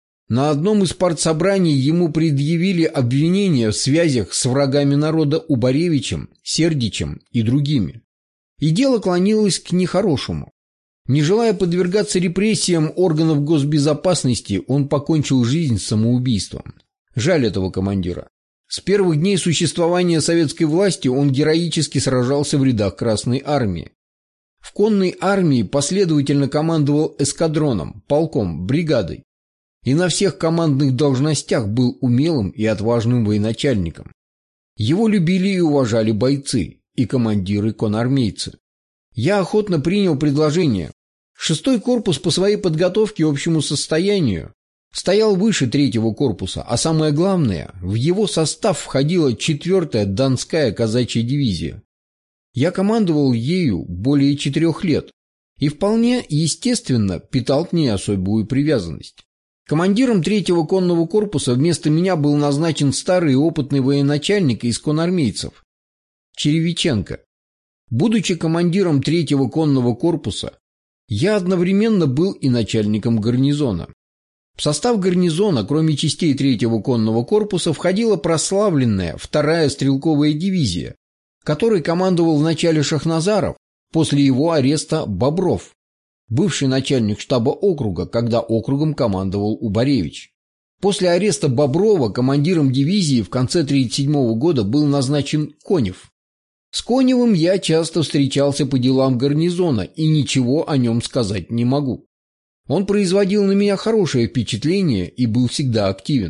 На одном из партсобраний ему предъявили обвинения в связях с врагами народа Убаревичем, Сердичем и другими. И дело клонилось к нехорошему. Не желая подвергаться репрессиям органов госбезопасности, он покончил жизнь самоубийством. Жаль этого командира. С первых дней существования советской власти он героически сражался в рядах Красной армии. В конной армии последовательно командовал эскадроном, полком, бригадой. И на всех командных должностях был умелым и отважным военачальником. Его любили и уважали бойцы и командиры-конармейцы. Я охотно принял предложение. Шестой корпус по своей подготовке и общему состоянию стоял выше третьего корпуса, а самое главное, в его состав входила четвертая Донская казачья дивизия. Я командовал ею более четырех лет и вполне естественно питал к ней особую привязанность. Командиром третьего конного корпуса вместо меня был назначен старый и опытный военачальник из конармейцев Черевиченко. Будучи командиром третьего конного корпуса, я одновременно был и начальником гарнизона. В состав гарнизона, кроме частей третьего конного корпуса, входила прославленная вторая стрелковая дивизия, которой командовал вначале Шахназаров, после его ареста Бобров, бывший начальник штаба округа, когда округом командовал Убаревич. После ареста Боброва командиром дивизии в конце тысяча девятьсот тридцать седьмого года был назначен Конев. С Коневым я часто встречался по делам гарнизона и ничего о нем сказать не могу. Он производил на меня хорошее впечатление и был всегда активен.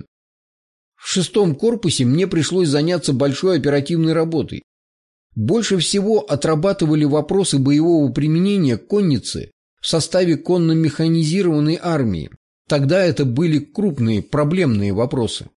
В шестом корпусе мне пришлось заняться большой оперативной работой. Больше всего отрабатывали вопросы боевого применения конницы в составе конно-механизированной армии. Тогда это были крупные проблемные вопросы.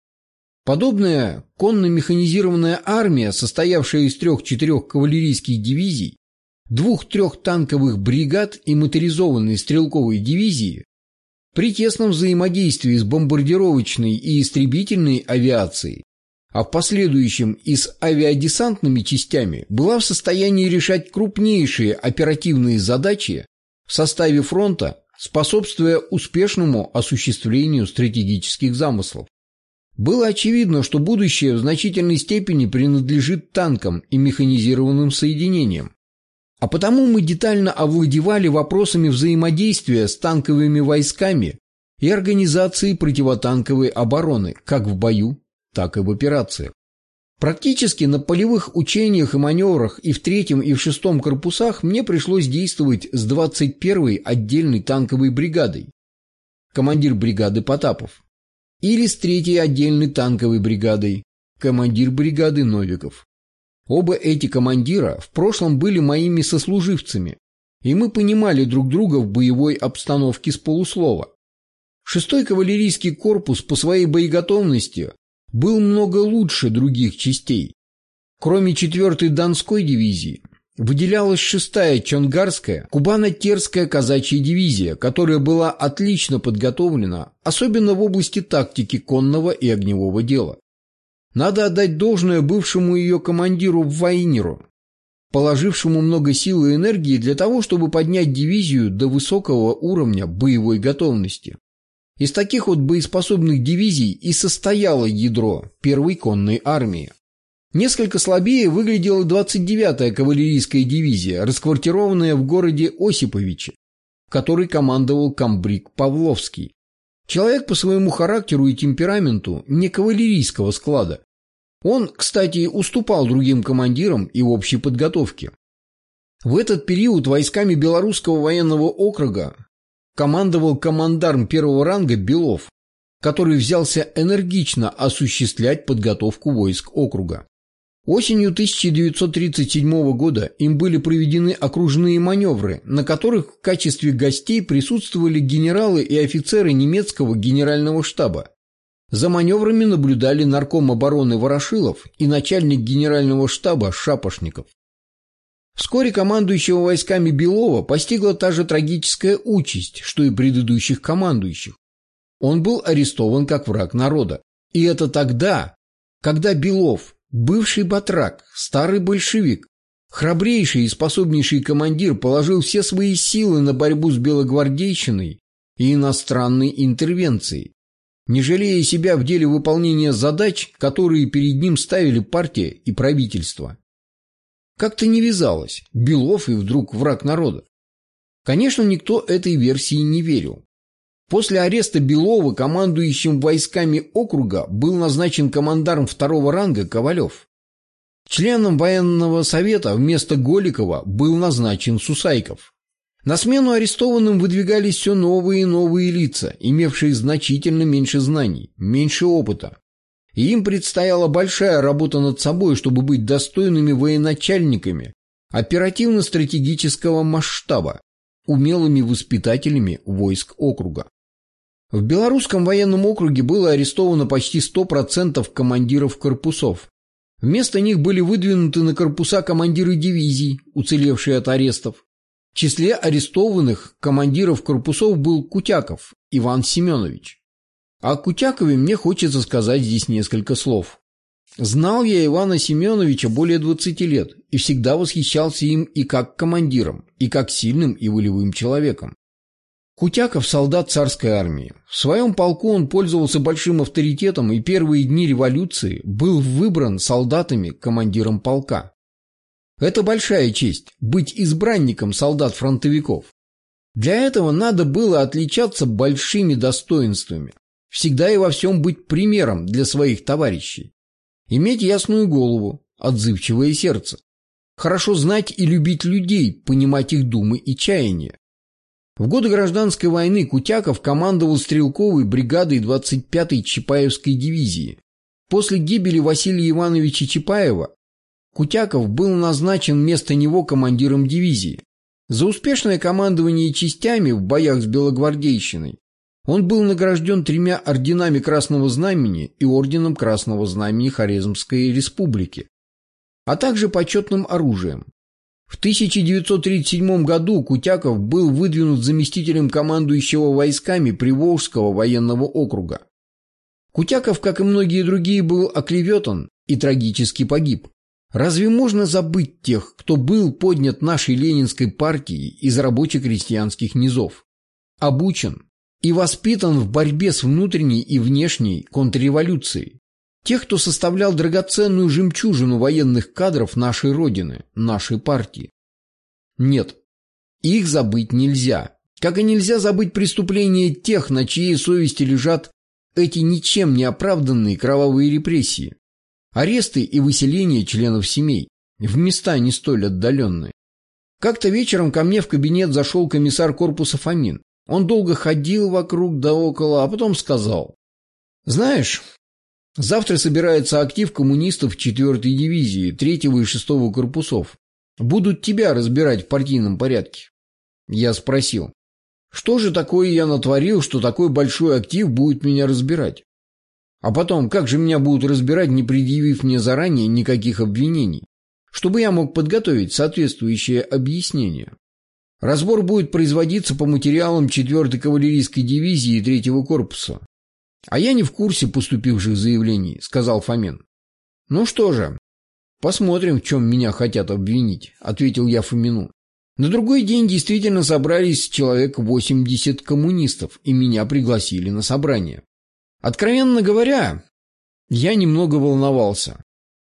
Подобная конно-механизированная армия, состоявшая из трех-четырех кавалерийских дивизий, двух-трех танковых бригад и моторизованной стрелковой дивизии, при тесном взаимодействии с бомбардировочной и истребительной авиацией, а в последующем и с авиадесантными частями, была в состоянии решать крупнейшие оперативные задачи в составе фронта, способствуя успешному осуществлению стратегических замыслов. Было очевидно, что будущее в значительной степени принадлежит танкам и механизированным соединениям. А потому мы детально овладевали вопросами взаимодействия с танковыми войсками и организации противотанковой обороны, как в бою, так и в операциях. Практически на полевых учениях и маневрах и в третьем, и в шестом корпусах мне пришлось действовать с двадцать первой отдельной танковой бригадой, командир бригады Потапов, или с третьей отдельной танковой бригадой, командир бригады Новиков. Оба эти командира в прошлом были моими сослуживцами, и мы понимали друг друга в боевой обстановке с полуслова. Шестой кавалерийский корпус по своей боеготовности был много лучше других частей. Кроме четвертой Донской дивизии, выделялась шестая Чонгарская Кубано-Терская казачья дивизия, которая была отлично подготовлена, особенно в области тактики конного и огневого дела. Надо отдать должное бывшему ее командиру Вайнеру, положившему много сил и энергии для того, чтобы поднять дивизию до высокого уровня боевой готовности. Из таких вот боеспособных дивизий и состояло ядро первой конной армии. Несколько слабее выглядела двадцать девятая кавалерийская дивизия, расквартированная в городе Осиповиче, которой командовал комбриг Павловский. Человек по своему характеру и темпераменту не кавалерийского склада. Он, кстати, уступал другим командирам и в общей подготовке. В этот период войсками Белорусского военного округа командовал командарм первого ранга Белов, который взялся энергично осуществлять подготовку войск округа. Осенью тысяча девятьсот тридцать седьмого года им были проведены окружные маневры, на которых в качестве гостей присутствовали генералы и офицеры немецкого генерального штаба. За маневрами наблюдали нарком обороны Ворошилов и начальник генерального штаба Шапошников. В Вскоре командующего войсками Белова постигла та же трагическая участь, что и предыдущих командующих. Он был арестован как враг народа. И это тогда, когда Белов, бывший батрак, старый большевик, храбрейший и способнейший командир, положил все свои силы на борьбу с белогвардейщиной и иностранной интервенцией, не жалея себя в деле выполнения задач, которые перед ним ставили партия и правительство. Как-то не вязалось, Белов и вдруг враг народа. Конечно, никто этой версии не верил. После ареста Белова командующим войсками округа был назначен командарм второго ранга Ковалев. Членом военного совета вместо Голикова был назначен Сусайков. На смену арестованным выдвигались все новые и новые лица, имевшие значительно меньше знаний, меньше опыта. И им предстояла большая работа над собой, чтобы быть достойными военачальниками оперативно-стратегического масштаба, умелыми воспитателями войск округа. В Белорусском военном округе было арестовано почти сто процентов командиров корпусов. Вместо них были выдвинуты на корпуса командиры дивизий, уцелевшие от арестов. В числе арестованных командиров корпусов был Кутяков Иван Семенович. О Кутякове мне хочется сказать здесь несколько слов. Знал я Ивана Семеновича более двадцати лет и всегда восхищался им и как командиром, и как сильным и волевым человеком. Кутяков – солдат царской армии. В своем полку он пользовался большим авторитетом и первые дни революции был выбран солдатами командиром полка. Это большая честь – быть избранником солдат-фронтовиков. Для этого надо было отличаться большими достоинствами, всегда и во всем быть примером для своих товарищей, иметь ясную голову, отзывчивое сердце, хорошо знать и любить людей, понимать их думы и чаяния. В годы гражданской войны Кутяков командовал стрелковой бригадой двадцать пятой Чапаевской дивизии. После гибели Василия Ивановича Чапаева Кутяков был назначен вместо него командиром дивизии. За успешное командование частями в боях с белогвардейщиной он был награжден тремя орденами Красного Знамени и орденом Красного Знамени Хорезмской Республики, а также почетным оружием. В тысяча девятьсот тридцать седьмом году Кутяков был выдвинут заместителем командующего войсками Приволжского военного округа. Кутяков, как и многие другие, был оклеветан и трагически погиб. Разве можно забыть тех, кто был поднят нашей ленинской партией из рабоче-крестьянских низов, обучен и воспитан в борьбе с внутренней и внешней контрреволюцией? Тех, кто составлял драгоценную жемчужину военных кадров нашей Родины, нашей партии. Нет, их забыть нельзя. Как и нельзя забыть преступления тех, на чьей совести лежат эти ничем не оправданные кровавые репрессии. Аресты и выселение членов семей в места не столь отдаленные. Как-то вечером ко мне в кабинет зашел комиссар корпуса Фомин. Он долго ходил вокруг да около, а потом сказал: «Знаешь, завтра собирается актив коммунистов четвертой дивизии, третьего и шестого корпусов. Будут тебя разбирать в партийном порядке». Я спросил: «Что же такое я натворил, что такой большой актив будет меня разбирать? А потом, как же меня будут разбирать, не предъявив мне заранее никаких обвинений, чтобы я мог подготовить соответствующее объяснение? Разбор будет производиться по материалам четвертой кавалерийской дивизии и третьего корпуса». «А я не в курсе поступивших заявлений», — сказал Фомин. «Ну что же, посмотрим, в чем меня хотят обвинить», — ответил я Фомину. На другой день действительно собрались человек восемьдесят коммунистов, и меня пригласили на собрание. Откровенно говоря, я немного волновался.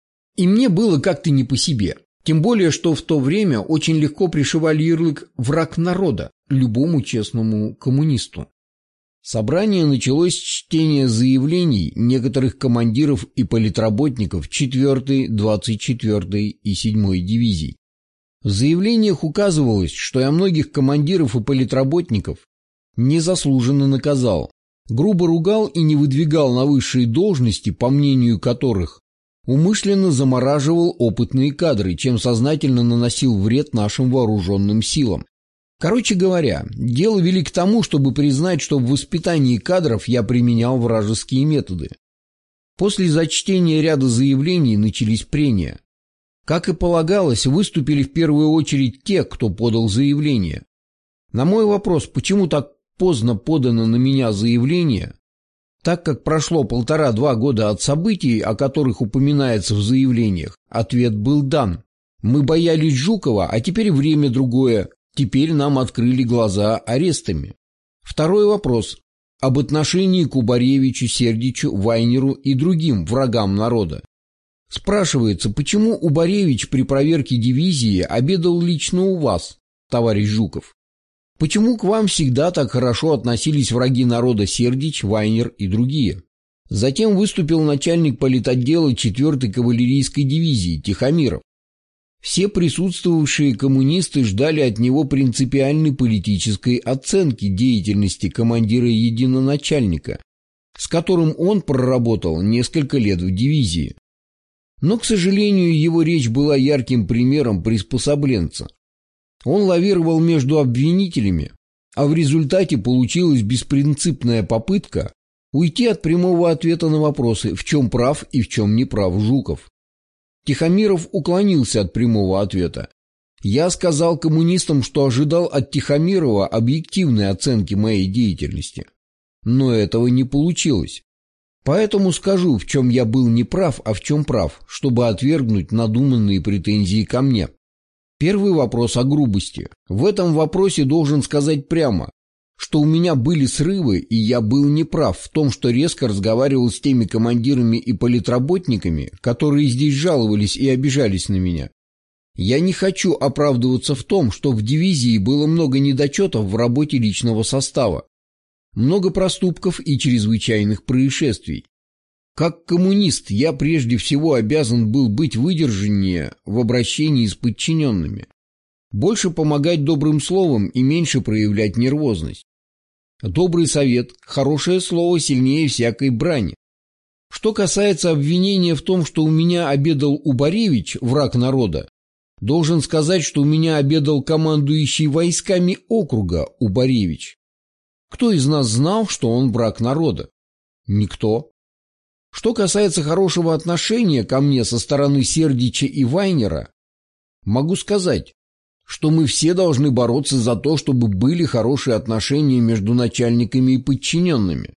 И мне было как-то не по себе. Тем более, что в то время очень легко пришивали ярлык «враг народа» любому честному коммунисту. Собрание началось с чтения заявлений некоторых командиров и политработников четвертой, двадцать четвёртой и седьмой дивизий. В заявлениях указывалось, что я многих командиров и политработников незаслуженно наказал, грубо ругал и не выдвигал на высшие должности, по мнению которых умышленно замораживал опытные кадры, чем сознательно наносил вред нашим вооруженным силам. Короче говоря, дело вели к тому, чтобы признать, что в воспитании кадров я применял вражеские методы. После зачтения ряда заявлений начались прения. Как и полагалось, выступили в первую очередь те, кто подал заявление. На мой вопрос, почему так поздно подано на меня заявление, так как прошло полтора-два года от событий, о которых упоминается в заявлениях, ответ был дан. Мы боялись Жукова, а теперь время другое, теперь нам открыли глаза арестами. Второй вопрос. Об отношении к Убаревичу, Сердичу, Вайнеру и другим врагам народа. Спрашивается, почему Убаревич при проверке дивизии обедал лично у вас, товарищ Жуков? Почему к вам всегда так хорошо относились враги народа Сердич, Вайнер и другие? Затем выступил начальник политотдела четвёртой кавалерийской дивизии Тихомиров. Все присутствовавшие коммунисты ждали от него принципиальной политической оценки деятельности командира-единоначальника, с которым он проработал несколько лет в дивизии. Но, к сожалению, его речь была ярким примером приспособленца. Он лавировал между обвинителями, а в результате получилась беспринципная попытка уйти от прямого ответа на вопросы, в чем прав и в чем не прав Жуков. Тихомиров уклонился от прямого ответа. Я сказал коммунистам, что ожидал от Тихомирова объективной оценки моей деятельности. Но этого не получилось. Поэтому скажу, в чем я был неправ, а в чем прав, чтобы отвергнуть надуманные претензии ко мне. Первый вопрос о грубости. В этом вопросе должен сказать прямо, что у меня были срывы, и я был неправ в том, что резко разговаривал с теми командирами и политработниками, которые здесь жаловались и обижались на меня. Я не хочу оправдываться в том, что в дивизии было много недочетов в работе личного состава, много проступков и чрезвычайных происшествий. Как коммунист я прежде всего обязан был быть выдержаннее в обращении с подчиненными, больше помогать добрым словом и меньше проявлять нервозность. Добрый совет, хорошее слово сильнее всякой брани. Что касается обвинения в том, что у меня обедал Убаревич, враг народа, должен сказать, что у меня обедал командующий войсками округа Убаревич. Кто из нас знал, что он враг народа? Никто. Что касается хорошего отношения ко мне со стороны Сердича и Вайнера, могу сказать, что мы все должны бороться за то, чтобы были хорошие отношения между начальниками и подчиненными.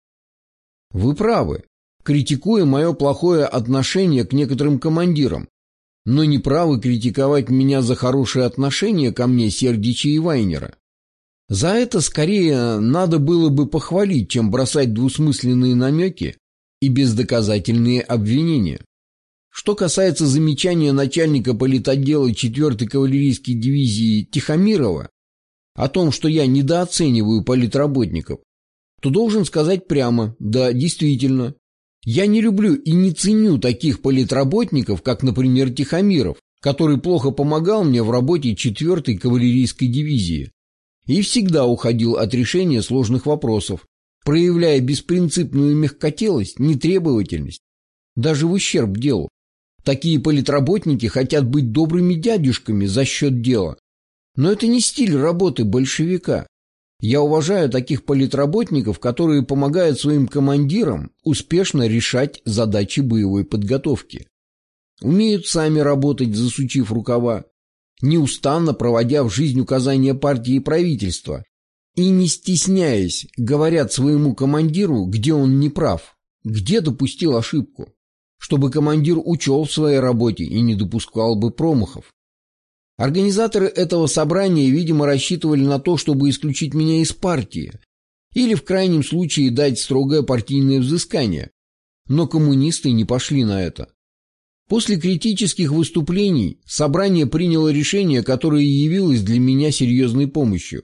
Вы правы, критикуя мое плохое отношение к некоторым командирам, но не правы критиковать меня за хорошие отношения ко мне Сердича и Вайнера. За это скорее надо было бы похвалить, чем бросать двусмысленные намеки и бездоказательные обвинения. Что касается замечания начальника политотдела четвёртой кавалерийской дивизии Тихомирова о том, что я недооцениваю политработников, то должен сказать прямо, да, действительно, я не люблю и не ценю таких политработников, как, например, Тихомиров, который плохо помогал мне в работе четвёртой кавалерийской дивизии и всегда уходил от решения сложных вопросов, проявляя беспринципную мягкотелость, нетребовательность, даже в ущерб делу. Такие политработники хотят быть добрыми дядюшками за счет дела. Но это не стиль работы большевика. Я уважаю таких политработников, которые помогают своим командирам успешно решать задачи боевой подготовки. Умеют сами работать, засучив рукава, неустанно проводя в жизнь указания партии и правительства, и, не стесняясь, говорят своему командиру, где он не прав, где допустил ошибку, чтобы командир учел в своей работе и не допускал бы промахов. Организаторы этого собрания, видимо, рассчитывали на то, чтобы исключить меня из партии или, в крайнем случае, дать строгое партийное взыскание, но коммунисты не пошли на это. После критических выступлений собрание приняло решение, которое явилось для меня серьезной помощью.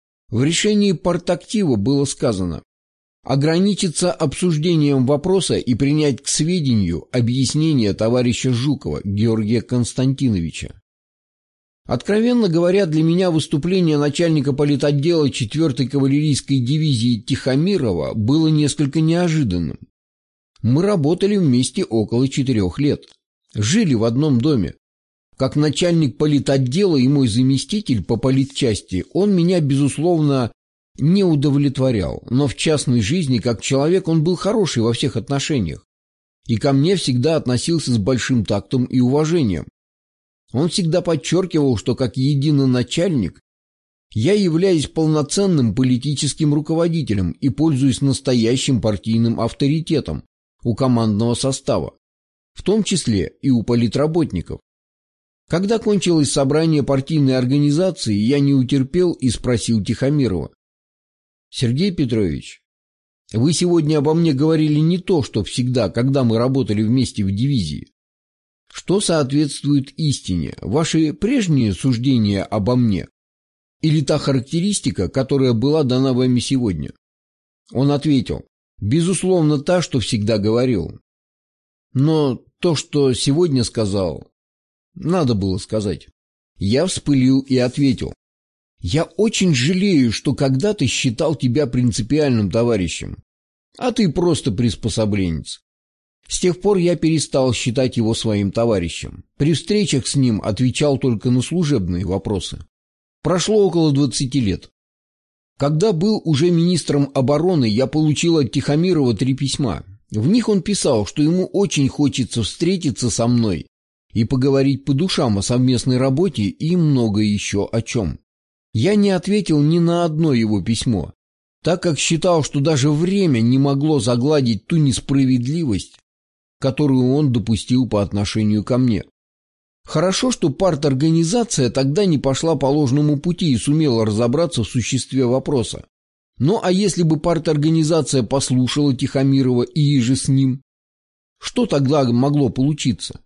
В решении партактива было сказано ограничиться обсуждением вопроса и принять к сведению объяснение товарища Жукова Георгия Константиновича. Откровенно говоря, для меня выступление начальника политотдела четвёртой кавалерийской дивизии Тихомирова было несколько неожиданным. Мы работали вместе около четырех лет, жили в одном доме. Как начальник политотдела и мой заместитель по политчасти, он меня, безусловно, не удовлетворял, но в частной жизни, как человек, он был хороший во всех отношениях, и ко мне всегда относился с большим тактом и уважением. Он всегда подчеркивал, что как единоначальник я являюсь полноценным политическим руководителем и пользуюсь настоящим партийным авторитетом у командного состава, в том числе и у политработников. Когда кончилось собрание партийной организации, я не утерпел и спросил Тихомирова: «Сергей Петрович, вы сегодня обо мне говорили не то, что всегда, когда мы работали вместе в дивизии. Что соответствует истине, ваши прежние суждения обо мне или та характеристика, которая была дана вами сегодня?» Он ответил: «Безусловно, та, что всегда говорил. Но то, что сегодня сказал, надо было сказать». Я вспылил и ответил: «Я очень жалею, что когда-то считал тебя принципиальным товарищем, а ты просто приспособленец. С тех пор я перестал считать его своим товарищем. При встречах с ним отвечал только на служебные вопросы. Прошло около двадцати лет. Когда был уже министром обороны, я получил от Тихомирова три письма. В них он писал, что ему очень хочется встретиться со мной и поговорить по душам о совместной работе и много еще о чем. Я не ответил ни на одно его письмо, так как считал, что даже время не могло загладить ту несправедливость, которую он допустил по отношению ко мне. Хорошо, что парторганизация тогда не пошла по ложному пути и сумела разобраться в существе вопроса. Ну а если бы парторганизация послушала Тихомирова и иже с ним, что тогда могло получиться?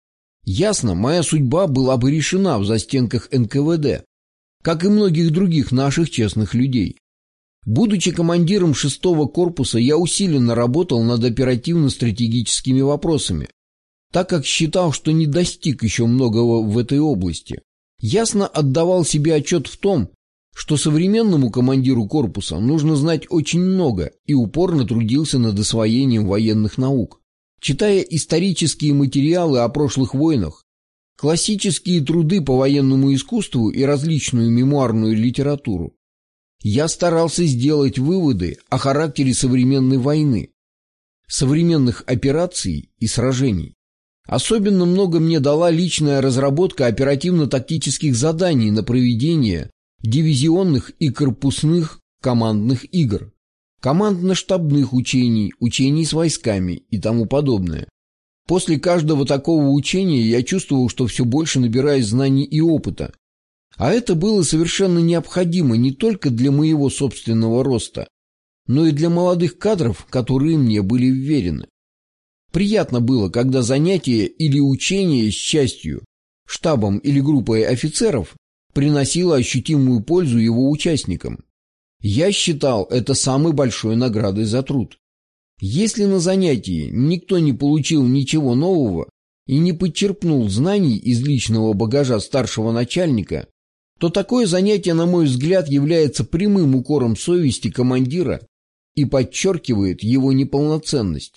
Ясно, моя судьба была бы решена в застенках эн ка вэ дэ, как и многих других наших честных людей. Будучи командиром шестого корпуса, я усиленно работал над оперативно-стратегическими вопросами, так как считал, что не достиг еще многого в этой области. Ясно отдавал себе отчет в том, что современному командиру корпуса нужно знать очень много, и упорно трудился над освоением военных наук. Читая исторические материалы о прошлых войнах, классические труды по военному искусству и различную мемуарную литературу, я старался сделать выводы о характере современной войны, современных операций и сражений. Особенно много мне дала личная разработка оперативно-тактических заданий на проведение дивизионных и корпусных командных игр, командно-штабных учений, учений с войсками и тому подобное. После каждого такого учения я чувствовал, что все больше набираюсь знаний и опыта. А это было совершенно необходимо не только для моего собственного роста, но и для молодых кадров, которые мне были вверены. Приятно было, когда занятие или учение с частью, штабом или группой офицеров приносило ощутимую пользу его участникам. Я считал это самой большой наградой за труд. Если на занятии никто не получил ничего нового и не подчерпнул знаний из личного багажа старшего начальника, то такое занятие, на мой взгляд, является прямым укором совести командира и подчеркивает его неполноценность.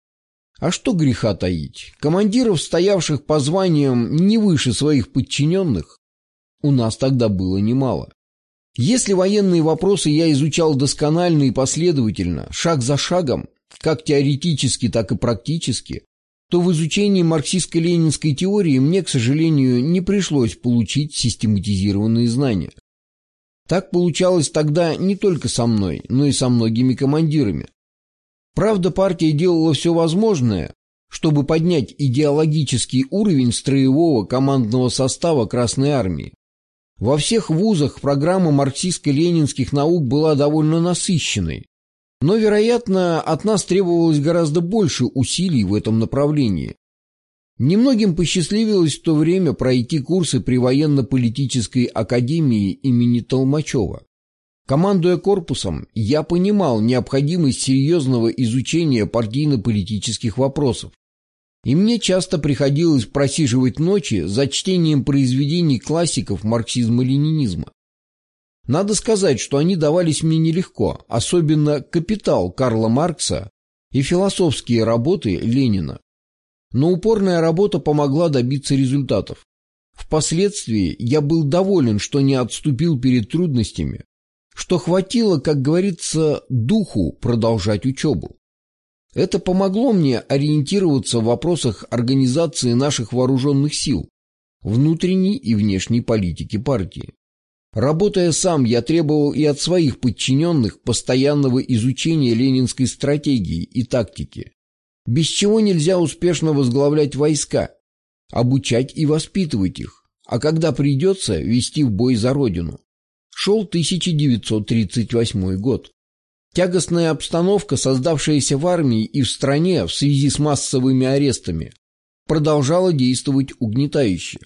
А что греха таить? Командиров, стоявших по званиям не выше своих подчиненных, у нас тогда было немало. Если военные вопросы я изучал досконально и последовательно, шаг за шагом, как теоретически, так и практически, то в изучении марксистско-ленинской теории мне, к сожалению, не пришлось получить систематизированные знания. Так получалось тогда не только со мной, но и со многими командирами. Правда, партия делала все возможное, чтобы поднять идеологический уровень строевого командного состава Красной Армии. Во всех вузах программа марксистско-ленинских наук была довольно насыщенной, но, вероятно, от нас требовалось гораздо больше усилий в этом направлении. Немногим посчастливилось в то время пройти курсы при военно-политической академии имени Толмачева. Командуя корпусом, я понимал необходимость серьезного изучения партийно-политических вопросов, и мне часто приходилось просиживать ночи за чтением произведений классиков марксизма-ленинизма. Надо сказать, что они давались мне нелегко, особенно «Капитал» Карла Маркса и философские работы Ленина. Но упорная работа помогла добиться результатов. Впоследствии я был доволен, что не отступил перед трудностями, что хватило, как говорится, духу продолжать учебу. Это помогло мне ориентироваться в вопросах организации наших вооруженных сил, внутренней и внешней политики партии. Работая сам, я требовал и от своих подчиненных постоянного изучения ленинской стратегии и тактики, без чего нельзя успешно возглавлять войска, обучать и воспитывать их, а когда придется, вести в бой за Родину. Шел тысяча девятьсот тридцать восьмой год. Тягостная обстановка, создавшаяся в армии и в стране в связи с массовыми арестами, продолжала действовать угнетающе.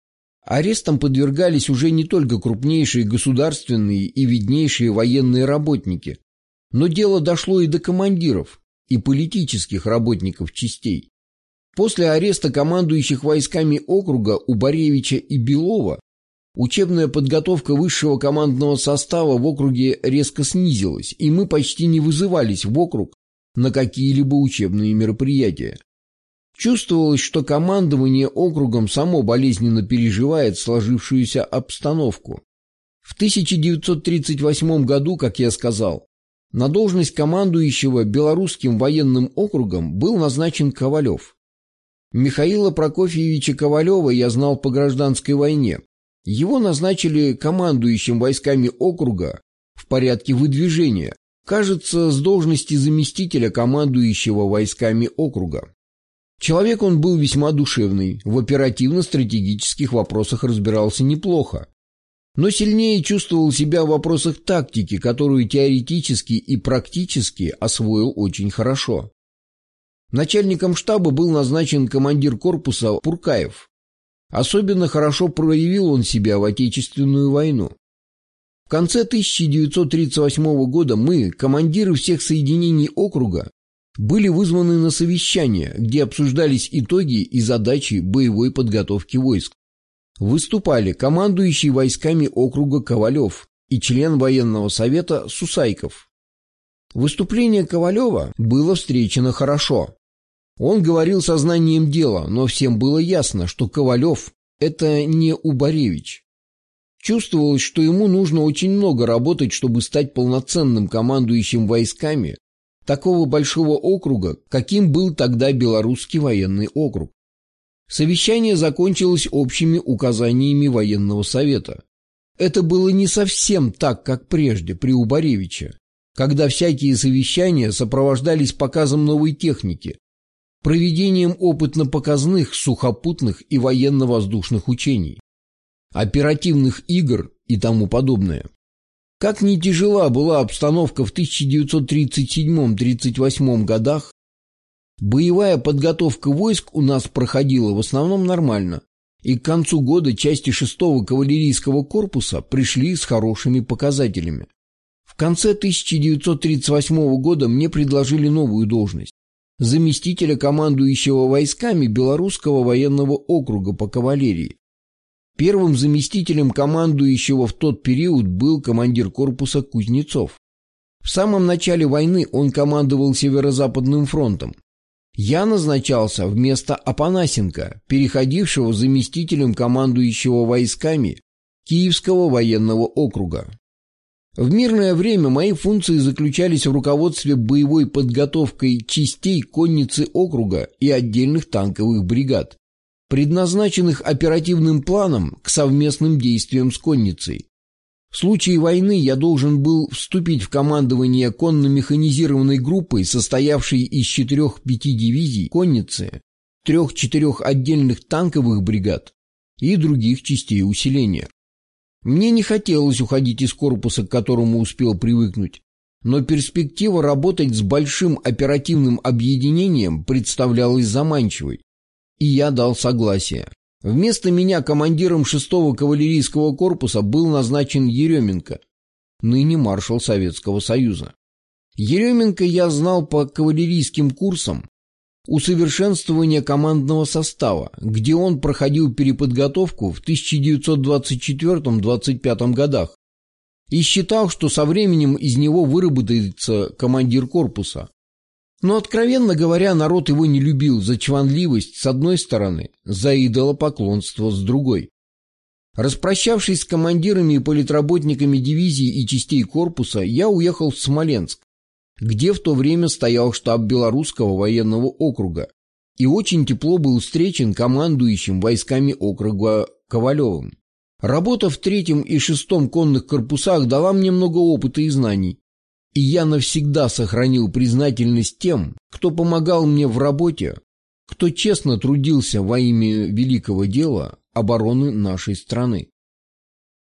Арестам подвергались уже не только крупнейшие государственные и виднейшие военные работники, но дело дошло и до командиров и политических работников частей. После ареста командующих войсками округа Убаревича и Белова учебная подготовка высшего командного состава в округе резко снизилась, и мы почти не вызывались в округ на какие-либо учебные мероприятия. Чувствовалось, что командование округом само болезненно переживает сложившуюся обстановку. В тысяча девятьсот тридцать восьмом году, как я сказал, на должность командующего Белорусским военным округом был назначен Ковалев. Михаила Прокофьевича Ковалева я знал по гражданской войне. Его назначили командующим войсками округа в порядке выдвижения, кажется, с должности заместителя командующего войсками округа. Человек он был весьма душевный, в оперативно-стратегических вопросах разбирался неплохо, но сильнее чувствовал себя в вопросах тактики, которую теоретически и практически освоил очень хорошо. Начальником штаба был назначен командир корпуса Пуркаев. Особенно хорошо проявил он себя в Отечественную войну. В конце тысяча девятьсот тридцать восьмого года мы, командиры всех соединений округа, были вызваны на совещание, где обсуждались итоги и задачи боевой подготовки войск. Выступали командующий войсками округа Ковалев и член военного совета Сусайков. Выступление Ковалева было встречено хорошо. Он говорил сознанием дела, но всем было ясно, что Ковалев – это не Убаревич. Чувствовалось, что ему нужно очень много работать, чтобы стать полноценным командующим войсками такого большого округа, каким был тогда Белорусский военный округ. Совещание закончилось общими указаниями военного совета. Это было не совсем так, как прежде при Убаревиче, когда всякие совещания сопровождались показом новой техники, проведением опытно-показных, сухопутных и военно-воздушных учений, оперативных игр и тому подобное. Как ни тяжела была обстановка в тысяча девятьсот тридцать седьмом — тридцать восьмом годах, боевая подготовка войск у нас проходила в основном нормально, и к концу года части шестого кавалерийского корпуса пришли с хорошими показателями. В конце тысяча девятьсот тридцать восьмого года мне предложили новую должность – заместителя командующего войсками Белорусского военного округа по кавалерии. Первым заместителем командующего в тот период был командир корпуса Кузнецов. В самом начале войны он командовал Северо-Западным фронтом. Я назначался вместо Апанасенко, переходившего заместителем командующего войсками Киевского военного округа. В мирное время мои функции заключались в руководстве боевой подготовкой частей конницы округа и отдельных танковых бригад, предназначенных оперативным планом к совместным действиям с конницей. В случае войны я должен был вступить в командование конно-механизированной группой, состоявшей из четырех-пяти дивизий конницы, трех-четырех отдельных танковых бригад и других частей усиления. Мне не хотелось уходить из корпуса, к которому успел привыкнуть, но перспектива работать с большим оперативным объединением представлялась заманчивой, и я дал согласие. Вместо меня командиром шестого кавалерийского корпуса был назначен Еременко, ныне маршал Советского Союза. Еременко я знал по кавалерийским курсам усовершенствования командного состава, где он проходил переподготовку в тысяча девятьсот двадцать четвёртом — двадцать пятом годах, и считал, что со временем из него выработается командир корпуса. Но, откровенно говоря, народ его не любил за чванливость с одной стороны, за идолопоклонство с другой. Распрощавшись с командирами и политработниками дивизий и частей корпуса, я уехал в Смоленск, где в то время стоял штаб Белорусского военного округа, и очень тепло был встречен командующим войсками округа Ковалевым. Работа в третьем и шестом конных корпусах дала мне много опыта и знаний, и я навсегда сохранил признательность тем, кто помогал мне в работе, кто честно трудился во имя великого дела обороны нашей страны.